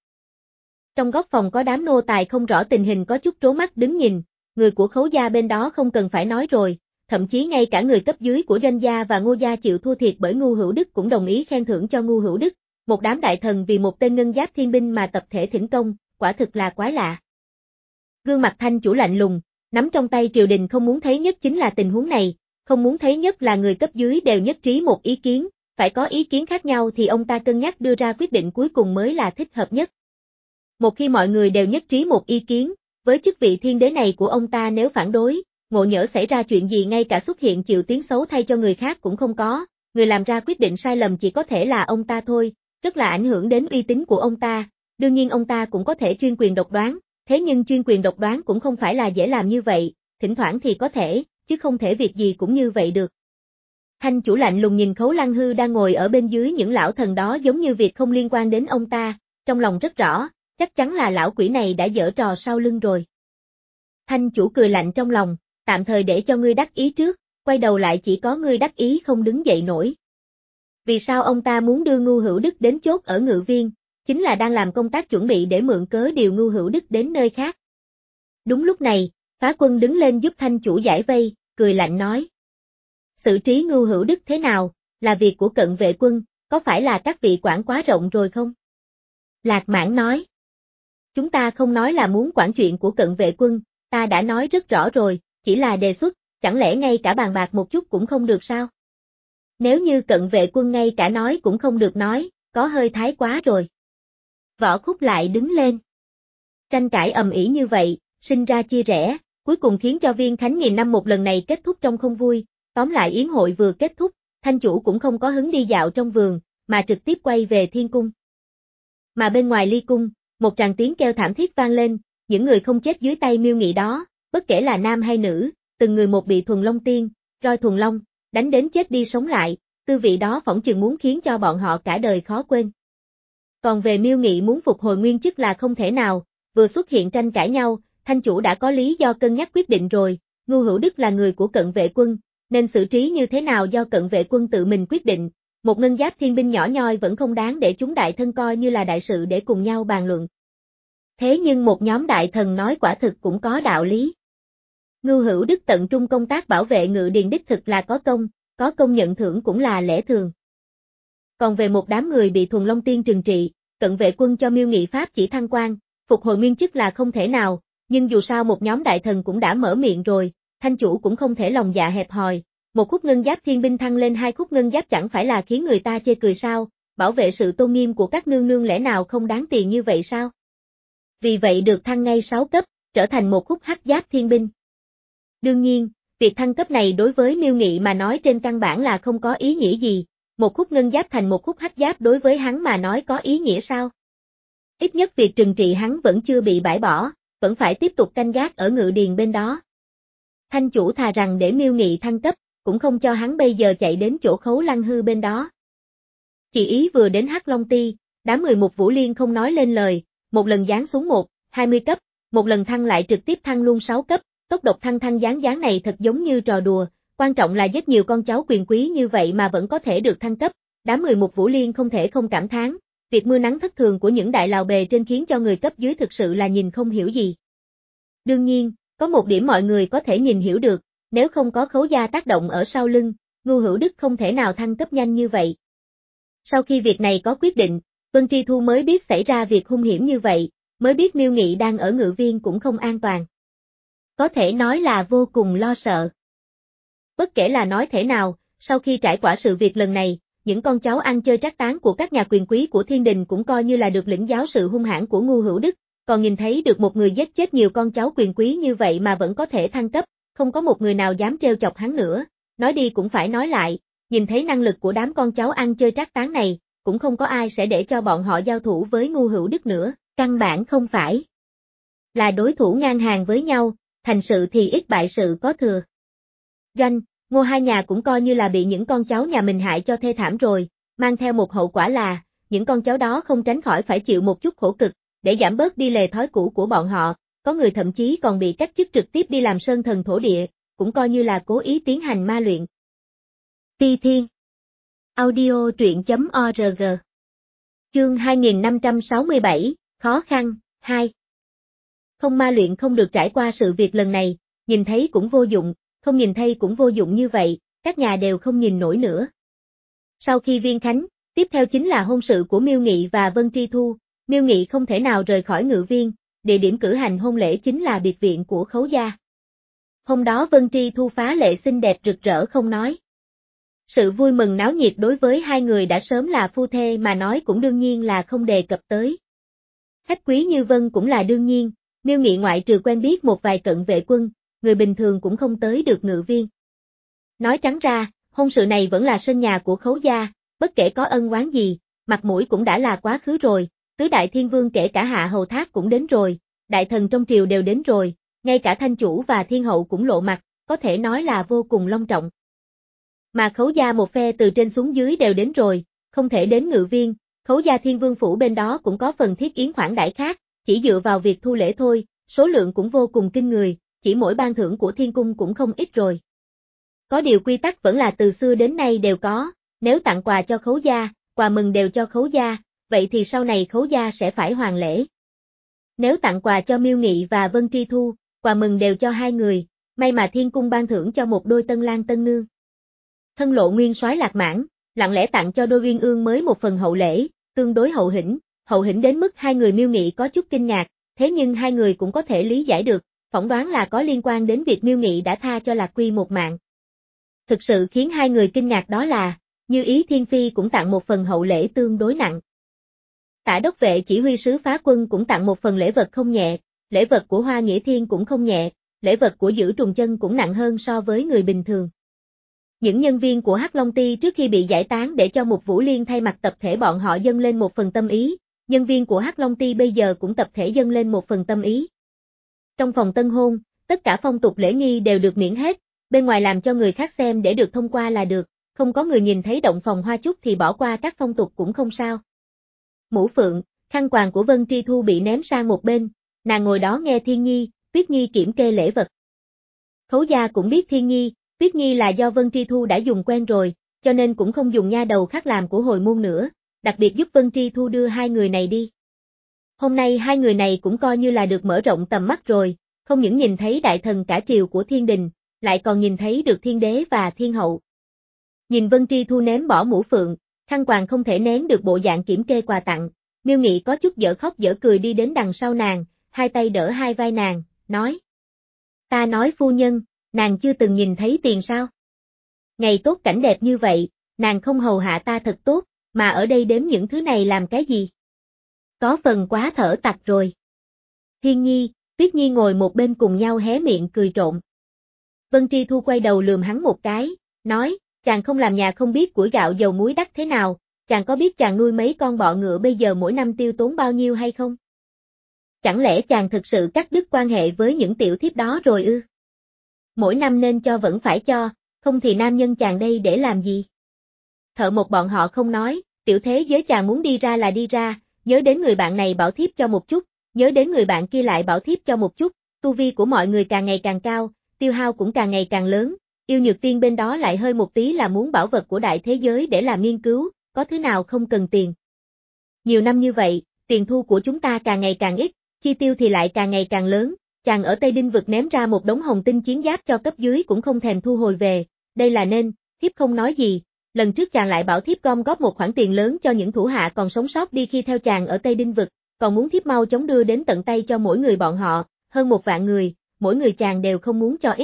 Trong góc phòng có đám nô tài không rõ tình hình có chút trố mắt đứng nhìn, người của Khấu gia bên đó không cần phải nói rồi, thậm chí ngay cả người cấp dưới của Doanh gia và Ngô gia chịu thua thiệt bởi Ngưu Hữu Đức cũng đồng ý khen thưởng cho Ngưu Hữu Đức. Một đám đại thần vì một tên ngân giáp thiên binh mà tập thể thỉnh công, quả thực là quái lạ. Gương mặt Thanh chủ lạnh lùng, nắm trong tay triều đình không muốn thấy nhất chính là tình huống này, không muốn thấy nhất là người cấp dưới đều nhất trí một ý kiến, phải có ý kiến khác nhau thì ông ta cân nhắc đưa ra quyết định cuối cùng mới là thích hợp nhất. Một khi mọi người đều nhất trí một ý kiến, với chức vị thiên đế này của ông ta nếu phản đối, ngộ nhỡ xảy ra chuyện gì ngay cả xuất hiện chịu tiếng xấu thay cho người khác cũng không có, người làm ra quyết định sai lầm chỉ có thể là ông ta thôi. Rất là ảnh hưởng đến uy tín của ông ta, đương nhiên ông ta cũng có thể chuyên quyền độc đoán, thế nhưng chuyên quyền độc đoán cũng không phải là dễ làm như vậy, thỉnh thoảng thì có thể, chứ không thể việc gì cũng như vậy được. Thanh chủ lạnh lùng nhìn Khấu Lăng Hư đang ngồi ở bên dưới những lão thần đó giống như việc không liên quan đến ông ta, trong lòng rất rõ, chắc chắn là lão quỷ này đã giở trò sau lưng rồi. Thanh chủ cười lạnh trong lòng, tạm thời để cho ngươi đắc ý trước, quay đầu lại chỉ có ngươi đắc ý không đứng dậy nổi. Vì sao ông ta muốn đưa Ngưu Hữu Đức đến chốt ở ngự viên, chính là đang làm công tác chuẩn bị để mượn cớ điều Ngưu Hữu Đức đến nơi khác. Đúng lúc này, Phá Quân đứng lên giúp Thanh chủ giải vây, cười lạnh nói. Xử trí Ngưu Hữu Đức thế nào, là việc của cận vệ quân, có phải là các vị quản quá rộng rồi không? Lạc Mãn nói. Chúng ta không nói là muốn quản chuyện của cận vệ quân, ta đã nói rất rõ rồi, chỉ là đề xuất, chẳng lẽ ngay cả bàn bạc một chút cũng không được sao? Nếu như cận vệ quân ngay cả nói cũng không được nói, có hơi thái quá rồi. Võ Khúc lại đứng lên. Tranh cãi ầm ĩ như vậy, sinh ra chia rẽ, cuối cùng khiến cho viên khánh nghìn năm một lần này kết thúc trong không vui, tóm lại yến hội vừa kết thúc, Thanh chủ cũng không có hứng đi dạo trong vườn, mà trực tiếp quay về thiên cung. Mà bên ngoài ly cung, một tràng tiếng kêu thảm thiết vang lên, những người không chết dưới tay Miêu Nghị đó, bất kể là nam hay nữ, từng người một bị thuần long tiên, roi thuần long, đánh đến chết đi sống lại, tư vị đó phỏng chừng muốn khiến cho bọn họ cả đời khó quên. Còn về Miêu Nghị muốn phục hồi nguyên chức là không thể nào, vừa xuất hiện tranh cãi nhau, thanh chủ đã có lý do cân nhắc quyết định rồi, Ngưu Hữu Đức là người của cận vệ quân, nên xử trí như thế nào do cận vệ quân tự mình quyết định, một ngân giáp thiên binh nhỏ nhoi vẫn không đáng để chúng đại thân coi như là đại sự để cùng nhau bàn luận. Thế nhưng một nhóm đại thần nói quả thực cũng có đạo lý. Ngưu Hữu Đức tận trung công tác bảo vệ ngự điền đích thực là có công, có công nhận thưởng cũng là lẽ thường. Còn về một đám người bị Thuần Long Tiên trừng trị, cận vệ quân cho Miêu Nghị pháp chỉ thăng quan, phục hồi nguyên chức là không thể nào, nhưng dù sao một nhóm đại thần cũng đã mở miệng rồi, thanh chủ cũng không thể lòng dạ hẹp hòi, một khúc ngân giáp thiên binh thăng lên hai khúc ngân giáp chẳng phải là khiến người ta chê cười sao, bảo vệ sự tôn nghiêm của các nương nương lẽ nào không đáng tiền như vậy sao? Vì vậy được thăng ngay sáu cấp, trở thành một khúc hắc giáp thiên binh. Đương nhiên, việc thăng cấp này đối với Miêu Nghị mà nói trên căn bản là không có ý nghĩa gì, một khúc ngân giáp thành một khúc hắc giáp đối với hắn mà nói có ý nghĩa sao? Ít nhất việc trừng trị hắn vẫn chưa bị bãi bỏ, vẫn phải tiếp tục canh gác ở ngự điền bên đó. Thanh chủ thà rằng để Miêu Nghị thăng cấp, cũng không cho hắn bây giờ chạy đến chỗ Khấu Lăng Hư bên đó. Chỉ ý vừa đến Hắc Long Ti, đám mười một Vũ Liên không nói lên lời, một lần giáng xuống một, hai mươi cấp, một lần thăng lại trực tiếp thăng luôn sáu cấp, tốc độ thăng thăng giáng giáng này thật giống như trò đùa, quan trọng là rất nhiều con cháu quyền quý như vậy mà vẫn có thể được thăng cấp, đám mười một Vũ Liên không thể không cảm thán, việc mưa nắng thất thường của những đại lào bề trên khiến cho người cấp dưới thực sự là nhìn không hiểu gì. Đương nhiên, có một điểm mọi người có thể nhìn hiểu được, nếu không có Khấu gia tác động ở sau lưng, Ngưu Hữu Đức không thể nào thăng cấp nhanh như vậy. Sau khi việc này có quyết định, Vân Tri Thu mới biết xảy ra việc hung hiểm như vậy, mới biết Miêu Nghị đang ở ngự viên cũng không an toàn. Có thể nói là vô cùng lo sợ. Bất kể là nói thế nào, sau khi trải qua sự việc lần này, những con cháu ăn chơi trác tán của các nhà quyền quý của thiên đình cũng coi như là được lĩnh giáo sự hung hãn của Ngưu Hữu Đức, còn nhìn thấy được một người giết chết nhiều con cháu quyền quý như vậy mà vẫn có thể thăng cấp, không có một người nào dám trêu chọc hắn nữa, nói đi cũng phải nói lại, nhìn thấy năng lực của đám con cháu ăn chơi trác tán này, cũng không có ai sẽ để cho bọn họ giao thủ với Ngưu Hữu Đức nữa, căn bản không phải là đối thủ ngang hàng với nhau, thành sự thì ít bại sự có thừa. Doanh, Ngô hai nhà cũng coi như là bị những con cháu nhà mình hại cho thê thảm rồi, mang theo một hậu quả là, những con cháu đó không tránh khỏi phải chịu một chút khổ cực, để giảm bớt đi lề thói cũ của bọn họ, có người thậm chí còn bị cách chức trực tiếp đi làm sơn thần thổ địa, cũng coi như là cố ý tiến hành ma luyện. Ti Thiên Audio truyện.org Chương hai nghìn năm trăm sáu mươi bảy, Khó khăn, hai. Không ma luyện không được trải qua sự việc lần này, nhìn thấy cũng vô dụng, không nhìn thấy cũng vô dụng như vậy, các nhà đều không nhìn nổi nữa. Sau khi viên khánh, tiếp theo chính là hôn sự của Miêu Nghị và Vân Tri Thu, Miêu Nghị không thể nào rời khỏi ngự viên, địa điểm cử hành hôn lễ chính là biệt viện của Khấu gia. Hôm đó Vân Tri Thu phá lệ xinh đẹp rực rỡ không nói. Sự vui mừng náo nhiệt đối với hai người đã sớm là phu thê mà nói cũng đương nhiên là không đề cập tới. Khách quý như Vân cũng là đương nhiên, Miêu Nghị ngoại trừ quen biết một vài cận vệ quân, người bình thường cũng không tới được ngự viên. Nói trắng ra, hôn sự này vẫn là sân nhà của Khấu gia, bất kể có ân oán gì, mặt mũi cũng đã là quá khứ rồi, tứ đại thiên vương kể cả Hạ Hầu Thác cũng đến rồi, đại thần trong triều đều đến rồi, ngay cả thanh chủ và thiên hậu cũng lộ mặt, có thể nói là vô cùng long trọng. Mà Khấu gia một phe từ trên xuống dưới đều đến rồi, không thể đến ngự viên, Khấu gia thiên vương phủ bên đó cũng có phần thiết yến khoản đãi khác, chỉ dựa vào việc thu lễ thôi, số lượng cũng vô cùng kinh người, chỉ mỗi ban thưởng của thiên cung cũng không ít rồi. Có điều quy tắc vẫn là từ xưa đến nay đều có, nếu tặng quà cho Khấu gia, quà mừng đều cho Khấu gia, vậy thì sau này Khấu gia sẽ phải hoàn lễ. Nếu tặng quà cho Miêu Nghị và Vân Tri Thu, quà mừng đều cho hai người, may mà thiên cung ban thưởng cho một đôi tân lang tân nương. Thân lộ nguyên soái Lạc Mãn, lặng lẽ tặng cho đôi uyên ương mới một phần hậu lễ, tương đối hậu hĩnh, hậu hĩnh đến mức hai người Miêu Nghị có chút kinh ngạc, thế nhưng hai người cũng có thể lý giải được, phỏng đoán là có liên quan đến việc Miêu Nghị đã tha cho Lạc Quy một mạng. Thực sự khiến hai người kinh ngạc đó là, Như Ý Thiên Phi cũng tặng một phần hậu lễ tương đối nặng. Tả đốc vệ chỉ huy sứ phá quân cũng tặng một phần lễ vật không nhẹ, lễ vật của Hoa Nghĩa Thiên cũng không nhẹ, lễ vật của Dữ Trùng Chân cũng nặng hơn so với người bình thường. Những nhân viên của Hắc Long Ti trước khi bị giải tán để cho một Vũ Liên thay mặt tập thể bọn họ dâng lên một phần tâm ý, nhân viên của Hắc Long Ti bây giờ cũng tập thể dâng lên một phần tâm ý. Trong phòng tân hôn, tất cả phong tục lễ nghi đều được miễn hết, bên ngoài làm cho người khác xem để được thông qua là được, không có người nhìn thấy động phòng hoa chúc thì bỏ qua các phong tục cũng không sao. Mũ phượng, khăn quàng của Vân Tri Thu bị ném sang một bên, nàng ngồi đó nghe Thiên Nhi, Tuyết Nhi kiểm kê lễ vật. Khấu gia cũng biết Thiên Nhi, Tuyết Nhi là do Vân Tri Thu đã dùng quen rồi, cho nên cũng không dùng nha đầu khác làm của hồi môn nữa, đặc biệt giúp Vân Tri Thu đưa hai người này đi. Hôm nay hai người này cũng coi như là được mở rộng tầm mắt rồi, không những nhìn thấy đại thần cả triều của thiên đình, lại còn nhìn thấy được thiên đế và thiên hậu. Nhìn Vân Tri Thu ném bỏ mũ phượng, khăn quàng không thể nén được bộ dạng kiểm kê quà tặng, Miêu Nghị có chút dở khóc dở cười đi đến đằng sau nàng, hai tay đỡ hai vai nàng, nói. Ta nói phu nhân, nàng chưa từng nhìn thấy tiền sao? Ngày tốt cảnh đẹp như vậy, nàng không hầu hạ ta thật tốt, mà ở đây đếm những thứ này làm cái gì? Có phần quá thở tặc rồi. Thiên Nhi, Tuyết Nhi ngồi một bên cùng nhau hé miệng cười trộn. Vân Tri Thu quay đầu lườm hắn một cái, nói, chàng không làm nhà không biết củi gạo dầu muối đắt thế nào, chàng có biết chàng nuôi mấy con bọ ngựa bây giờ mỗi năm tiêu tốn bao nhiêu hay không? Chẳng lẽ chàng thực sự cắt đứt quan hệ với những tiểu thiếp đó rồi ư? Mỗi năm nên cho vẫn phải cho, không thì nam nhân chàng đây để làm gì? Thợ một bọn họ không nói, tiểu thế giới chàng muốn đi ra là đi ra, nhớ đến người bạn này bảo thiếp cho một chút, nhớ đến người bạn kia lại bảo thiếp cho một chút, tu vi của mọi người càng ngày càng cao, tiêu hao cũng càng ngày càng lớn, yêu nhược tiên bên đó lại hơi một tí là muốn bảo vật của đại thế giới để làm nghiên cứu, có thứ nào không cần tiền. Nhiều năm như vậy, tiền thu của chúng ta càng ngày càng ít, chi tiêu thì lại càng ngày càng lớn, chàng ở Tây Đinh vực ném ra một đống hồng tinh chiến giáp cho cấp dưới cũng không thèm thu hồi về, đây là nên, thiếp không nói gì, lần trước chàng lại bảo thiếp gom góp một khoản tiền lớn cho những thủ hạ còn sống sót đi khi theo chàng ở Tây Đinh vực, còn muốn thiếp mau chóng đưa đến tận tay cho mỗi người bọn họ, hơn một vạn người, mỗi người chàng đều không muốn cho ít.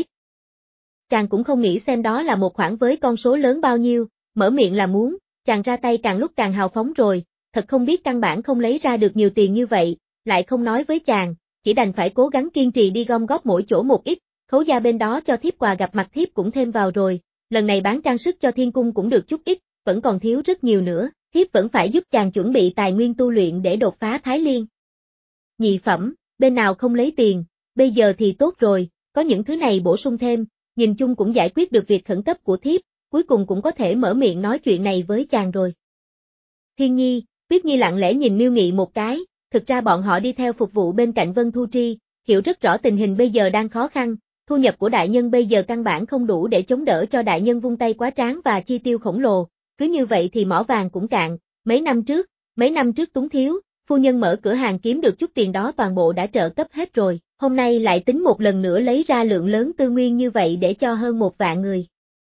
Chàng cũng không nghĩ xem đó là một khoản với con số lớn bao nhiêu, mở miệng là muốn, chàng ra tay càng lúc càng hào phóng rồi, thật không biết căn bản không lấy ra được nhiều tiền như vậy, lại không nói với chàng, chỉ đành phải cố gắng kiên trì đi gom góp mỗi chỗ một ít, Khấu gia bên đó cho thiếp quà gặp mặt thiếp cũng thêm vào rồi, lần này bán trang sức cho thiên cung cũng được chút ít, vẫn còn thiếu rất nhiều nữa, thiếp vẫn phải giúp chàng chuẩn bị tài nguyên tu luyện để đột phá Thái Liên. Nhị phẩm, bên nào không lấy tiền, bây giờ thì tốt rồi, có những thứ này bổ sung thêm, nhìn chung cũng giải quyết được việc khẩn cấp của thiếp, cuối cùng cũng có thể mở miệng nói chuyện này với chàng rồi. Thiên Nhi, Tuyết Nhi lặng lẽ nhìn Miêu Nghị một cái, thực ra bọn họ đi theo phục vụ bên cạnh Vân Thu Tri, hiểu rất rõ tình hình bây giờ đang khó khăn, thu nhập của đại nhân bây giờ căn bản không đủ để chống đỡ cho đại nhân vung tay quá tráng và chi tiêu khổng lồ, cứ như vậy thì mỏ vàng cũng cạn, mấy năm trước, mấy năm trước túng thiếu, phu nhân mở cửa hàng kiếm được chút tiền đó toàn bộ đã trợ cấp hết rồi, hôm nay lại tính một lần nữa lấy ra lượng lớn tư nguyên như vậy để cho hơn một vạn người.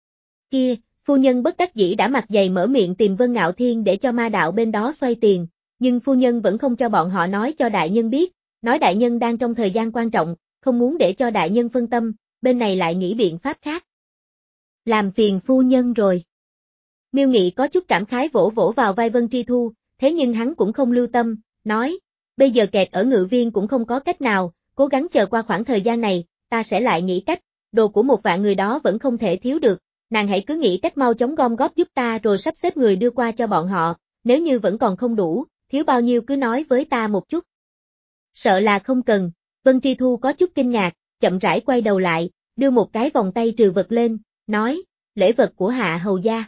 Kia, phu nhân bất đắc dĩ đã mặt dày mở miệng tìm Vân Ngạo Thiên để cho ma đạo bên đó xoay tiền, nhưng phu nhân vẫn không cho bọn họ nói cho đại nhân biết, nói đại nhân đang trong thời gian quan trọng, không muốn để cho đại nhân phân tâm, bên này lại nghĩ biện pháp khác. Làm phiền phu nhân rồi. Miêu Nghị có chút cảm khái vỗ vỗ vào vai Vân Tri Thu, thế nhưng hắn cũng không lưu tâm, nói, bây giờ kẹt ở ngự viên cũng không có cách nào, cố gắng chờ qua khoảng thời gian này, ta sẽ lại nghĩ cách, đồ của một vạn người đó vẫn không thể thiếu được, nàng hãy cứ nghĩ cách mau chóng gom góp giúp ta rồi sắp xếp người đưa qua cho bọn họ, nếu như vẫn còn không đủ, thiếu bao nhiêu cứ nói với ta một chút. Sợ là không cần, Vân Tri Thu có chút kinh ngạc, chậm rãi quay đầu lại, đưa một cái vòng tay trừ vật lên, nói, lễ vật của Hạ Hầu gia.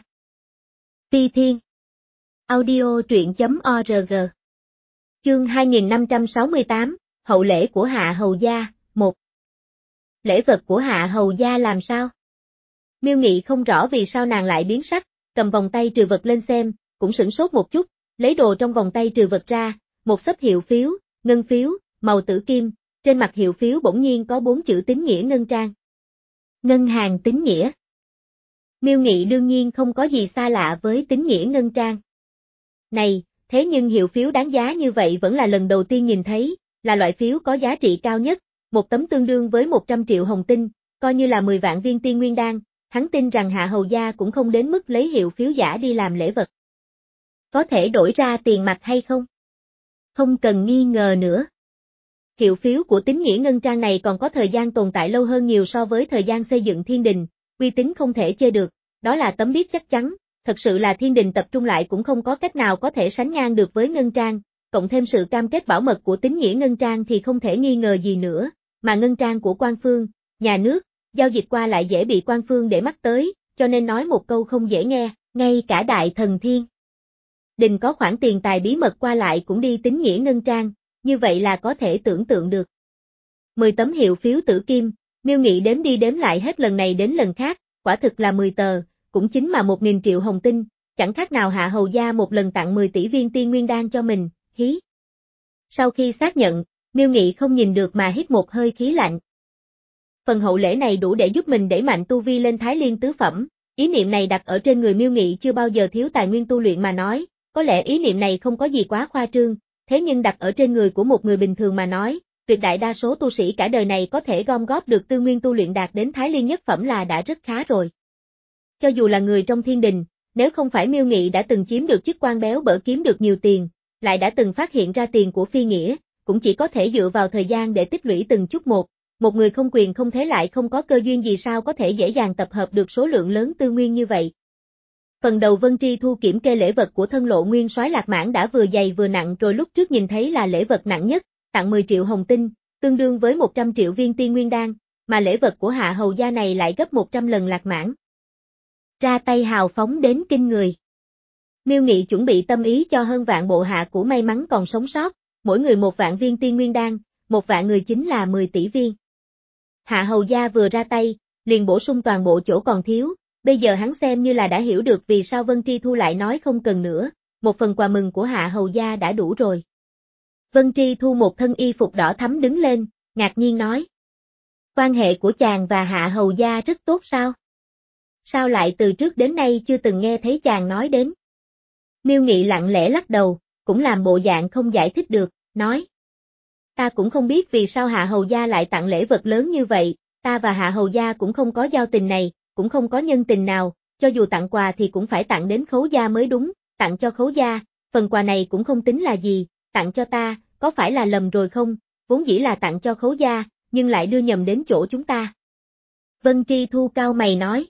Phi Thiên. Audio truyện chấm org. Chương hai nghìn năm trăm sáu mươi tám, hậu lễ của Hạ Hầu gia, một. Lễ vật của Hạ Hầu gia làm sao? Miêu Nghị không rõ vì sao nàng lại biến sắc, cầm vòng tay trừ vật lên xem, cũng sửng sốt một chút, lấy đồ trong vòng tay trừ vật ra, một xấp hiệu phiếu, ngân phiếu, màu tử kim, trên mặt hiệu phiếu bỗng nhiên có bốn chữ tín nghĩa ngân trang. Ngân hàng tín nghĩa. Miêu Nghị đương nhiên không có gì xa lạ với tín nghĩa ngân trang. Này, thế nhưng hiệu phiếu đáng giá như vậy vẫn là lần đầu tiên nhìn thấy, là loại phiếu có giá trị cao nhất, một tấm tương đương với một trăm triệu hồng tinh, coi như là mười vạn viên tiên nguyên đan, hắn tin rằng Hạ Hầu gia cũng không đến mức lấy hiệu phiếu giả đi làm lễ vật. Có thể đổi ra tiền mặt hay không? Không cần nghi ngờ nữa. Hiệu phiếu của tín nghĩa ngân trang này còn có thời gian tồn tại lâu hơn nhiều so với thời gian xây dựng thiên đình, uy tín không thể chê được, đó là tấm biết chắc chắn, thật sự là thiên đình tập trung lại cũng không có cách nào có thể sánh ngang được với ngân trang, cộng thêm sự cam kết bảo mật của tín nghĩa ngân trang thì không thể nghi ngờ gì nữa, mà ngân trang của quan phương, nhà nước, giao dịch qua lại dễ bị quan phương để mắt tới, cho nên nói một câu không dễ nghe, ngay cả đại thần thiên đình có khoản tiền tài bí mật qua lại cũng đi tín nghĩa ngân trang, như vậy là có thể tưởng tượng được. mười tấm hiệu phiếu tử kim, Miêu Nghị đếm đi đếm lại hết lần này đến lần khác, quả thực là mười tờ, cũng chính mà một nghìn triệu hồng tinh, chẳng khác nào Hạ Hầu gia một lần tặng mười tỷ viên tiên nguyên đan cho mình, hí. Sau khi xác nhận, Miêu Nghị không nhìn được mà hít một hơi khí lạnh. Phần hậu lễ này đủ để giúp mình đẩy mạnh tu vi lên Thái Liên tứ phẩm, ý niệm này đặt ở trên người Miêu Nghị chưa bao giờ thiếu tài nguyên tu luyện mà nói, có lẽ ý niệm này không có gì quá khoa trương, thế nhưng đặt ở trên người của một người bình thường mà nói, tuyệt đại đa số tu sĩ cả đời này có thể gom góp được tư nguyên tu luyện đạt đến Thái Liên nhất phẩm là đã rất khá rồi. Cho dù là người trong thiên đình, nếu không phải Miêu Nghị đã từng chiếm được chức quan béo bở kiếm được nhiều tiền, lại đã từng phát hiện ra tiền của phi nghĩa, cũng chỉ có thể dựa vào thời gian để tích lũy từng chút một, một người không quyền không thế lại không có cơ duyên gì sao có thể dễ dàng tập hợp được số lượng lớn tư nguyên như vậy. Phần đầu Vân Tri Thu kiểm kê lễ vật của thân Lộ Nguyên Soái Lạc Mãn đã vừa dày vừa nặng rồi lúc trước nhìn thấy là lễ vật nặng nhất, tặng mười triệu hồng tinh, tương đương với một trăm triệu viên tiên nguyên đan, mà lễ vật của Hạ Hầu gia này lại gấp một trăm lần Lạc Mãn. Ra tay hào phóng đến kinh người. Miêu Nghị chuẩn bị tâm ý cho hơn vạn bộ hạ của may mắn còn sống sót, mỗi người một vạn viên tiên nguyên đan, một vạn người chính là mười tỷ viên. Hạ Hầu gia vừa ra tay, liền bổ sung toàn bộ chỗ còn thiếu, bây giờ hắn xem như là đã hiểu được vì sao Vân Tri Thu lại nói không cần nữa, một phần quà mừng của Hạ Hầu gia đã đủ rồi. Vân Tri Thu một thân y phục đỏ thắm đứng lên, ngạc nhiên nói. Quan hệ của chàng và Hạ Hầu gia rất tốt sao? Sao lại từ trước đến nay chưa từng nghe thấy chàng nói đến? Miêu Nghị lặng lẽ lắc đầu, cũng làm bộ dạng không giải thích được, nói. Ta cũng không biết vì sao Hạ Hầu gia lại tặng lễ vật lớn như vậy, ta và Hạ Hầu gia cũng không có giao tình này, cũng không có nhân tình nào, cho dù tặng quà thì cũng phải tặng đến Khấu gia mới đúng, tặng cho Khấu gia, phần quà này cũng không tính là gì, tặng cho ta, có phải là lầm rồi không, vốn dĩ là tặng cho Khấu gia, nhưng lại đưa nhầm đến chỗ chúng ta. Vân Tri Thu cao mày nói.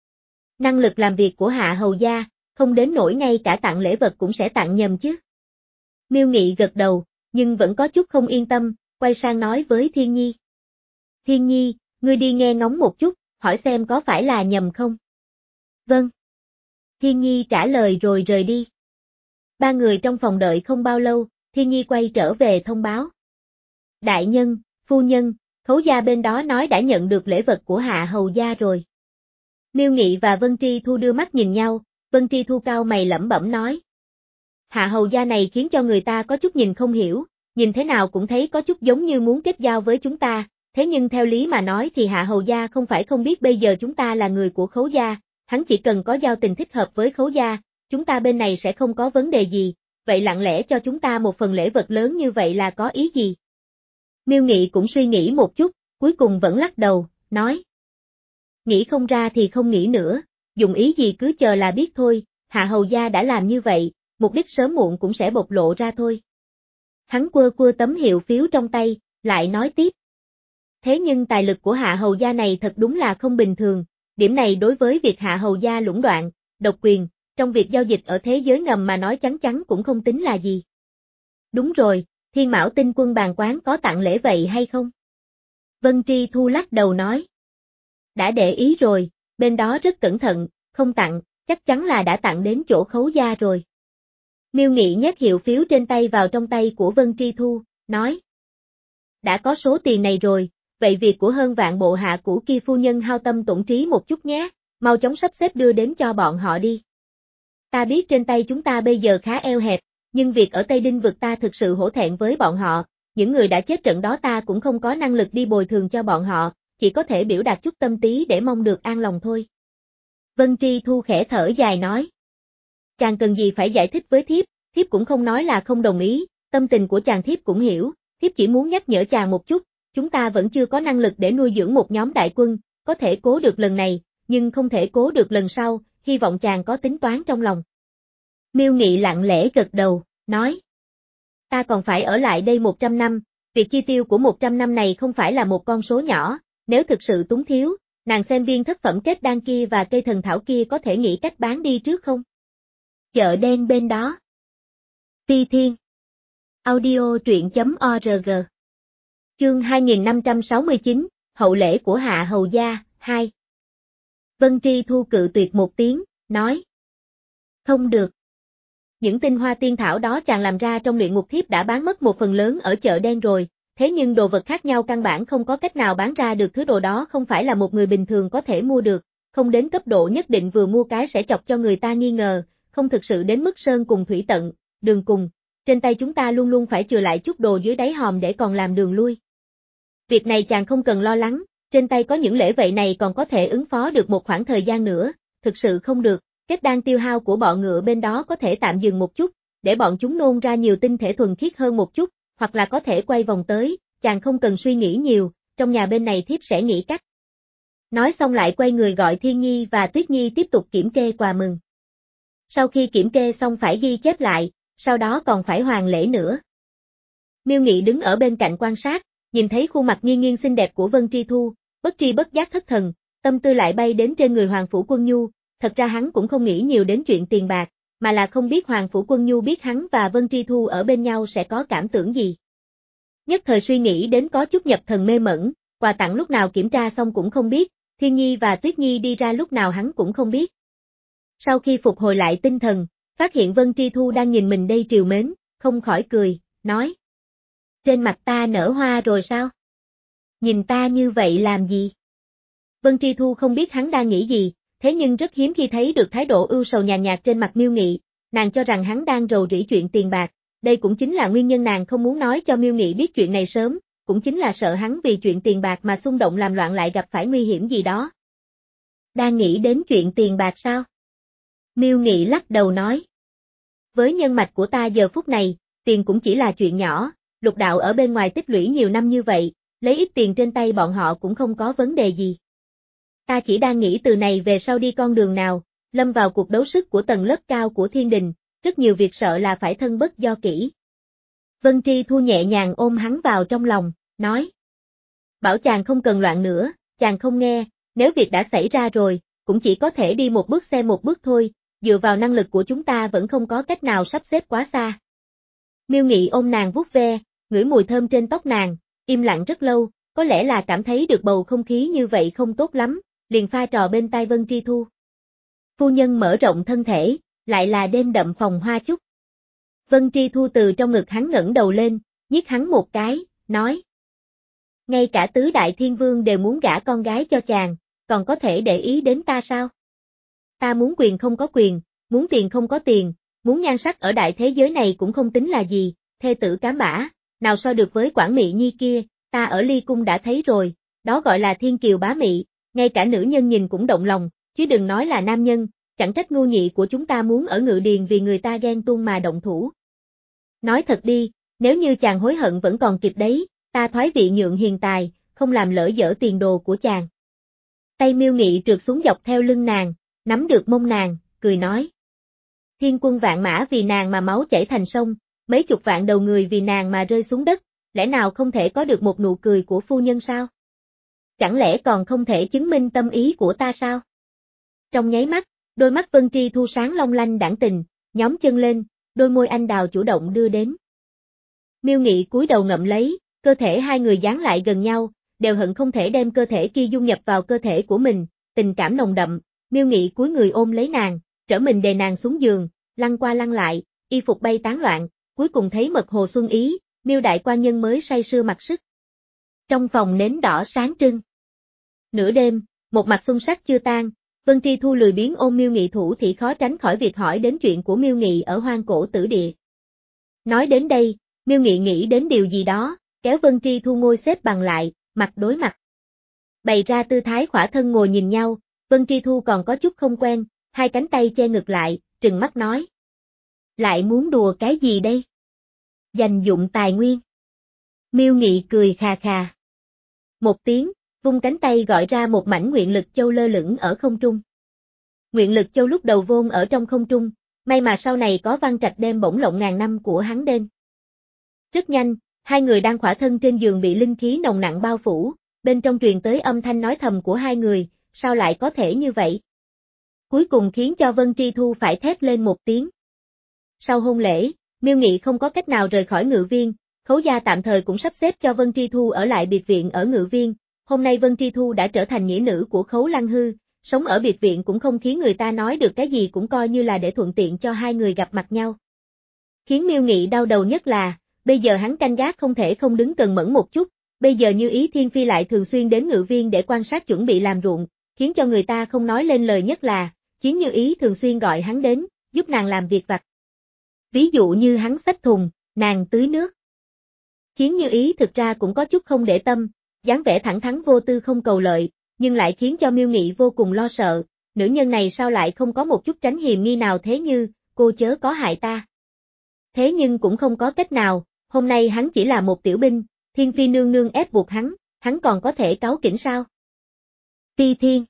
Năng lực làm việc của Hạ Hầu gia, không đến nỗi ngay cả tặng lễ vật cũng sẽ tặng nhầm chứ. Miêu Nghị gật đầu, nhưng vẫn có chút không yên tâm, quay sang nói với Thiên Nhi. Thiên Nhi, ngươi đi nghe ngóng một chút, hỏi xem có phải là nhầm không? Vâng. Thiên Nhi trả lời rồi rời đi. Ba người trong phòng đợi không bao lâu, Thiên Nhi quay trở về thông báo. Đại nhân, phu nhân, Khấu gia bên đó nói đã nhận được lễ vật của Hạ Hầu gia rồi. Miêu Nghị và Vân Tri Thu đưa mắt nhìn nhau, Vân Tri Thu cao mày lẩm bẩm nói. Hạ Hầu gia này khiến cho người ta có chút nhìn không hiểu, nhìn thế nào cũng thấy có chút giống như muốn kết giao với chúng ta, thế nhưng theo lý mà nói thì Hạ Hầu gia không phải không biết bây giờ chúng ta là người của Khấu gia, hắn chỉ cần có giao tình thích hợp với Khấu gia, chúng ta bên này sẽ không có vấn đề gì, vậy lặng lẽ cho chúng ta một phần lễ vật lớn như vậy là có ý gì? Miêu Nghị cũng suy nghĩ một chút, cuối cùng vẫn lắc đầu, nói. Nghĩ không ra thì không nghĩ nữa, dùng ý gì cứ chờ là biết thôi, Hạ Hầu gia đã làm như vậy, mục đích sớm muộn cũng sẽ bộc lộ ra thôi. Hắn quơ quơ tấm hiệu phiếu trong tay, lại nói tiếp. Thế nhưng tài lực của Hạ Hầu gia này thật đúng là không bình thường, điểm này đối với việc Hạ Hầu gia lũng đoạn, độc quyền, trong việc giao dịch ở thế giới ngầm mà nói chắn chắn cũng không tính là gì. Đúng rồi, Thiên Mão Tinh Quân bàn quán có tặng lễ vậy hay không? Vân Tri Thu lắc đầu nói. Đã để ý rồi, bên đó rất cẩn thận, không tặng, chắc chắn là đã tặng đến chỗ Khấu gia rồi. Miêu Nghị nhét hiệu phiếu trên tay vào trong tay của Vân Tri Thu, nói. Đã có số tiền này rồi, vậy việc của hơn vạn bộ hạ cũ kia phu nhân hao tâm tổn trí một chút nhé, mau chóng sắp xếp đưa đến cho bọn họ đi. Ta biết trên tay chúng ta bây giờ khá eo hẹp, nhưng việc ở Tây Đinh vực ta thực sự hổ thẹn với bọn họ, những người đã chết trận đó ta cũng không có năng lực đi bồi thường cho bọn họ, chỉ có thể biểu đạt chút tâm tí để mong được an lòng thôi. Vân Tri Thu khẽ thở dài nói. Chàng cần gì phải giải thích với thiếp, thiếp cũng không nói là không đồng ý, tâm tình của chàng thiếp cũng hiểu, thiếp chỉ muốn nhắc nhở chàng một chút, chúng ta vẫn chưa có năng lực để nuôi dưỡng một nhóm đại quân, có thể cố được lần này, nhưng không thể cố được lần sau, hy vọng chàng có tính toán trong lòng. Miêu Nghị lặng lẽ gật đầu, nói. Ta còn phải ở lại đây một trăm năm, việc chi tiêu của một trăm năm này không phải là một con số nhỏ, nếu thực sự túng thiếu, nàng xem viên thất phẩm kết đan kia và cây thần thảo kia có thể nghĩ cách bán đi trước không? Chợ đen bên đó. Phi Thiên. Audio truyện chấm org. Chương hai nghìn năm trăm sáu mươi chín, hậu lễ của Hạ Hầu gia, hai. Vân Tri Thu cự tuyệt một tiếng, nói. Không được. Những tinh hoa tiên thảo đó chàng làm ra trong luyện ngục thiếp đã bán mất một phần lớn ở chợ đen rồi, thế nhưng đồ vật khác nhau căn bản không có cách nào bán ra được thứ đồ đó không phải là một người bình thường có thể mua được, không đến cấp độ nhất định vừa mua cái sẽ chọc cho người ta nghi ngờ, không thực sự đến mức sơn cùng thủy tận, đường cùng, trên tay chúng ta luôn luôn phải chừa lại chút đồ dưới đáy hòm để còn làm đường lui. Việc này chàng không cần lo lắng, trên tay có những lễ vậy này còn có thể ứng phó được một khoảng thời gian nữa, thực sự không được, kết đan tiêu hao của bọn ngựa bên đó có thể tạm dừng một chút, để bọn chúng nôn ra nhiều tinh thể thuần khiết hơn một chút, hoặc là có thể quay vòng tới, chàng không cần suy nghĩ nhiều, trong nhà bên này thiếp sẽ nghĩ cách. Nói xong lại quay người gọi Thiên Nhi và Tuyết Nhi tiếp tục kiểm kê quà mừng. Sau khi kiểm kê xong phải ghi chép lại, sau đó còn phải hoàn lễ nữa. Miêu Nghị đứng ở bên cạnh quan sát, nhìn thấy khuôn mặt nghiêng nghiêng xinh đẹp của Vân Tri Thu, bất tri bất giác thất thần, tâm tư lại bay đến trên người Hoàng Phủ Quân Nhu, thật ra hắn cũng không nghĩ nhiều đến chuyện tiền bạc, mà là không biết Hoàng Phủ Quân Nhu biết hắn và Vân Tri Thu ở bên nhau sẽ có cảm tưởng gì. Nhất thời suy nghĩ đến có chút nhập thần mê mẩn, quà tặng lúc nào kiểm tra xong cũng không biết, Thiên Nhi và Tuyết Nhi đi ra lúc nào hắn cũng không biết. Sau khi phục hồi lại tinh thần, phát hiện Vân Tri Thu đang nhìn mình đây trìu mến, không khỏi cười, nói. Trên mặt ta nở hoa rồi sao? Nhìn ta như vậy làm gì? Vân Tri Thu không biết hắn đang nghĩ gì, thế nhưng rất hiếm khi thấy được thái độ ưu sầu nhàn nhạt trên mặt Miêu Nghị, nàng cho rằng hắn đang rầu rĩ chuyện tiền bạc, đây cũng chính là nguyên nhân nàng không muốn nói cho Miêu Nghị biết chuyện này sớm, cũng chính là sợ hắn vì chuyện tiền bạc mà xung động làm loạn lại gặp phải nguy hiểm gì đó. Đang nghĩ đến chuyện tiền bạc sao? Miêu Nghị lắc đầu nói. Với nhân mạch của ta giờ phút này, tiền cũng chỉ là chuyện nhỏ, Lục đạo ở bên ngoài tích lũy nhiều năm như vậy, lấy ít tiền trên tay bọn họ cũng không có vấn đề gì. Ta chỉ đang nghĩ từ này về sau đi con đường nào, lâm vào cuộc đấu sức của tầng lớp cao của thiên đình, rất nhiều việc sợ là phải thân bất do kỹ. Vân Tri Thu nhẹ nhàng ôm hắn vào trong lòng, nói. Bảo chàng không cần loạn nữa, chàng không nghe, nếu việc đã xảy ra rồi, cũng chỉ có thể đi một bước xem một bước thôi, dựa vào năng lực của chúng ta vẫn không có cách nào sắp xếp quá xa. Miêu Nghị ôm nàng vuốt ve, ngửi mùi thơm trên tóc nàng, im lặng rất lâu, có lẽ là cảm thấy được bầu không khí như vậy không tốt lắm, liền pha trò bên tai Vân Tri Thu. Phu nhân mở rộng thân thể, lại là đêm đậm phòng hoa chúc. Vân Tri Thu từ trong ngực hắn ngẩng đầu lên, nhiếc hắn một cái, nói. Ngay cả tứ đại thiên vương đều muốn gả con gái cho chàng, còn có thể để ý đến ta sao? Ta muốn quyền không có quyền, muốn tiền không có tiền, muốn nhan sắc ở đại thế giới này cũng không tính là gì, thê tử cám bã, nào so được với Quảng Mị Nhi kia, ta ở Ly Cung đã thấy rồi, đó gọi là thiên kiều bá mị, ngay cả nữ nhân nhìn cũng động lòng, chứ đừng nói là nam nhân, chẳng trách ngu nhị của chúng ta muốn ở Ngự Điền vì người ta ghen tuông mà động thủ. Nói thật đi, nếu như chàng hối hận vẫn còn kịp đấy, ta thoái vị nhượng hiền tài, không làm lỡ dở tiền đồ của chàng. Tay Miêu Nghị trượt xuống dọc theo lưng nàng, nắm được mông nàng, cười nói. Thiên quân vạn mã vì nàng mà máu chảy thành sông, mấy chục vạn đầu người vì nàng mà rơi xuống đất, lẽ nào không thể có được một nụ cười của phu nhân sao? Chẳng lẽ còn không thể chứng minh tâm ý của ta sao? Trong nháy mắt, đôi mắt Vân Tri Thu sáng long lanh đãng tình, nhóm chân lên, đôi môi anh đào chủ động đưa đến. Miêu Nghị cúi đầu ngậm lấy, cơ thể hai người dán lại gần nhau, đều hận không thể đem cơ thể kia dung nhập vào cơ thể của mình, tình cảm nồng đậm, Miêu Nghị cúi người ôm lấy nàng, trở mình đè nàng xuống giường, lăn qua lăn lại, y phục bay tán loạn, cuối cùng thấy mật hồ xuân ý, Miêu đại quan nhân mới say sưa mặc sức. Trong phòng nến đỏ sáng trưng. Nửa đêm, một mặt xuân sắc chưa tan, Vân Tri Thu lười biếng ôm Miêu Nghị thủ thì khó tránh khỏi việc hỏi đến chuyện của Miêu Nghị ở hoang cổ tử địa. Nói đến đây, Miêu Nghị nghĩ đến điều gì đó, kéo Vân Tri Thu ngồi xếp bằng lại, mặt đối mặt. Bày ra tư thái khỏa thân ngồi nhìn nhau, Vân Tri Thu còn có chút không quen, hai cánh tay che ngực lại, trừng mắt nói. Lại muốn đùa cái gì đây? Dành dụng tài nguyên. Miêu Nghị cười khà khà. Một tiếng, vung cánh tay gọi ra một mảnh nguyện lực châu lơ lửng ở không trung. Nguyện lực châu lúc đầu vôn ở trong không trung, may mà sau này có Văn Trạch đem bổng lộng ngàn năm của hắn đen. Rất nhanh, hai người đang khỏa thân trên giường bị linh khí nồng nặng bao phủ, bên trong truyền tới âm thanh nói thầm của hai người, sao lại có thể như vậy? Cuối cùng khiến cho Vân Tri Thu phải thét lên một tiếng. Sau hôn lễ, Miêu Nghị không có cách nào rời khỏi Ngự Viên, Khấu gia tạm thời cũng sắp xếp cho Vân Tri Thu ở lại biệt viện ở Ngự Viên, hôm nay Vân Tri Thu đã trở thành nghĩa nữ của Khấu Lăng Hư, sống ở biệt viện cũng không khiến người ta nói được cái gì cũng coi như là để thuận tiện cho hai người gặp mặt nhau. Khiến Miêu Nghị đau đầu nhất là, bây giờ hắn canh gác không thể không đứng cần mẫn một chút, bây giờ Như Ý Thiên Phi lại thường xuyên đến Ngự Viên để quan sát chuẩn bị làm ruộng, khiến cho người ta không nói lên lời, nhất là, Chiến Như Ý thường xuyên gọi hắn đến, giúp nàng làm việc vặt. Ví dụ như hắn xách thùng, nàng tưới nước. Chiến Như Ý thực ra cũng có chút không để tâm, dáng vẻ thẳng thắn vô tư không cầu lợi, nhưng lại khiến cho Miêu Nghị vô cùng lo sợ, nữ nhân này sao lại không có một chút tránh hiềm nghi nào thế, như, cô chớ có hại ta. Thế nhưng cũng không có cách nào, hôm nay hắn chỉ là một tiểu binh, Thiên Phi nương nương ép buộc hắn, hắn còn có thể cáu kỉnh sao? Ti Thiên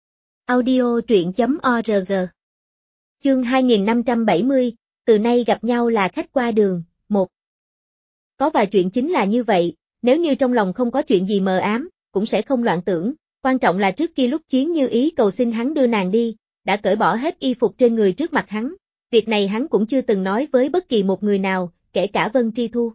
Audio truyện chấm org Chương hai nghìn năm trăm bảy mươi, từ nay gặp nhau là khách qua đường, một. Có vài chuyện chính là như vậy, nếu như trong lòng không có chuyện gì mờ ám, cũng sẽ không loạn tưởng, quan trọng là trước kia lúc Chiến Như Ý cầu xin hắn đưa nàng đi, đã cởi bỏ hết y phục trên người trước mặt hắn, việc này hắn cũng chưa từng nói với bất kỳ một người nào, kể cả Vân Tri Thu.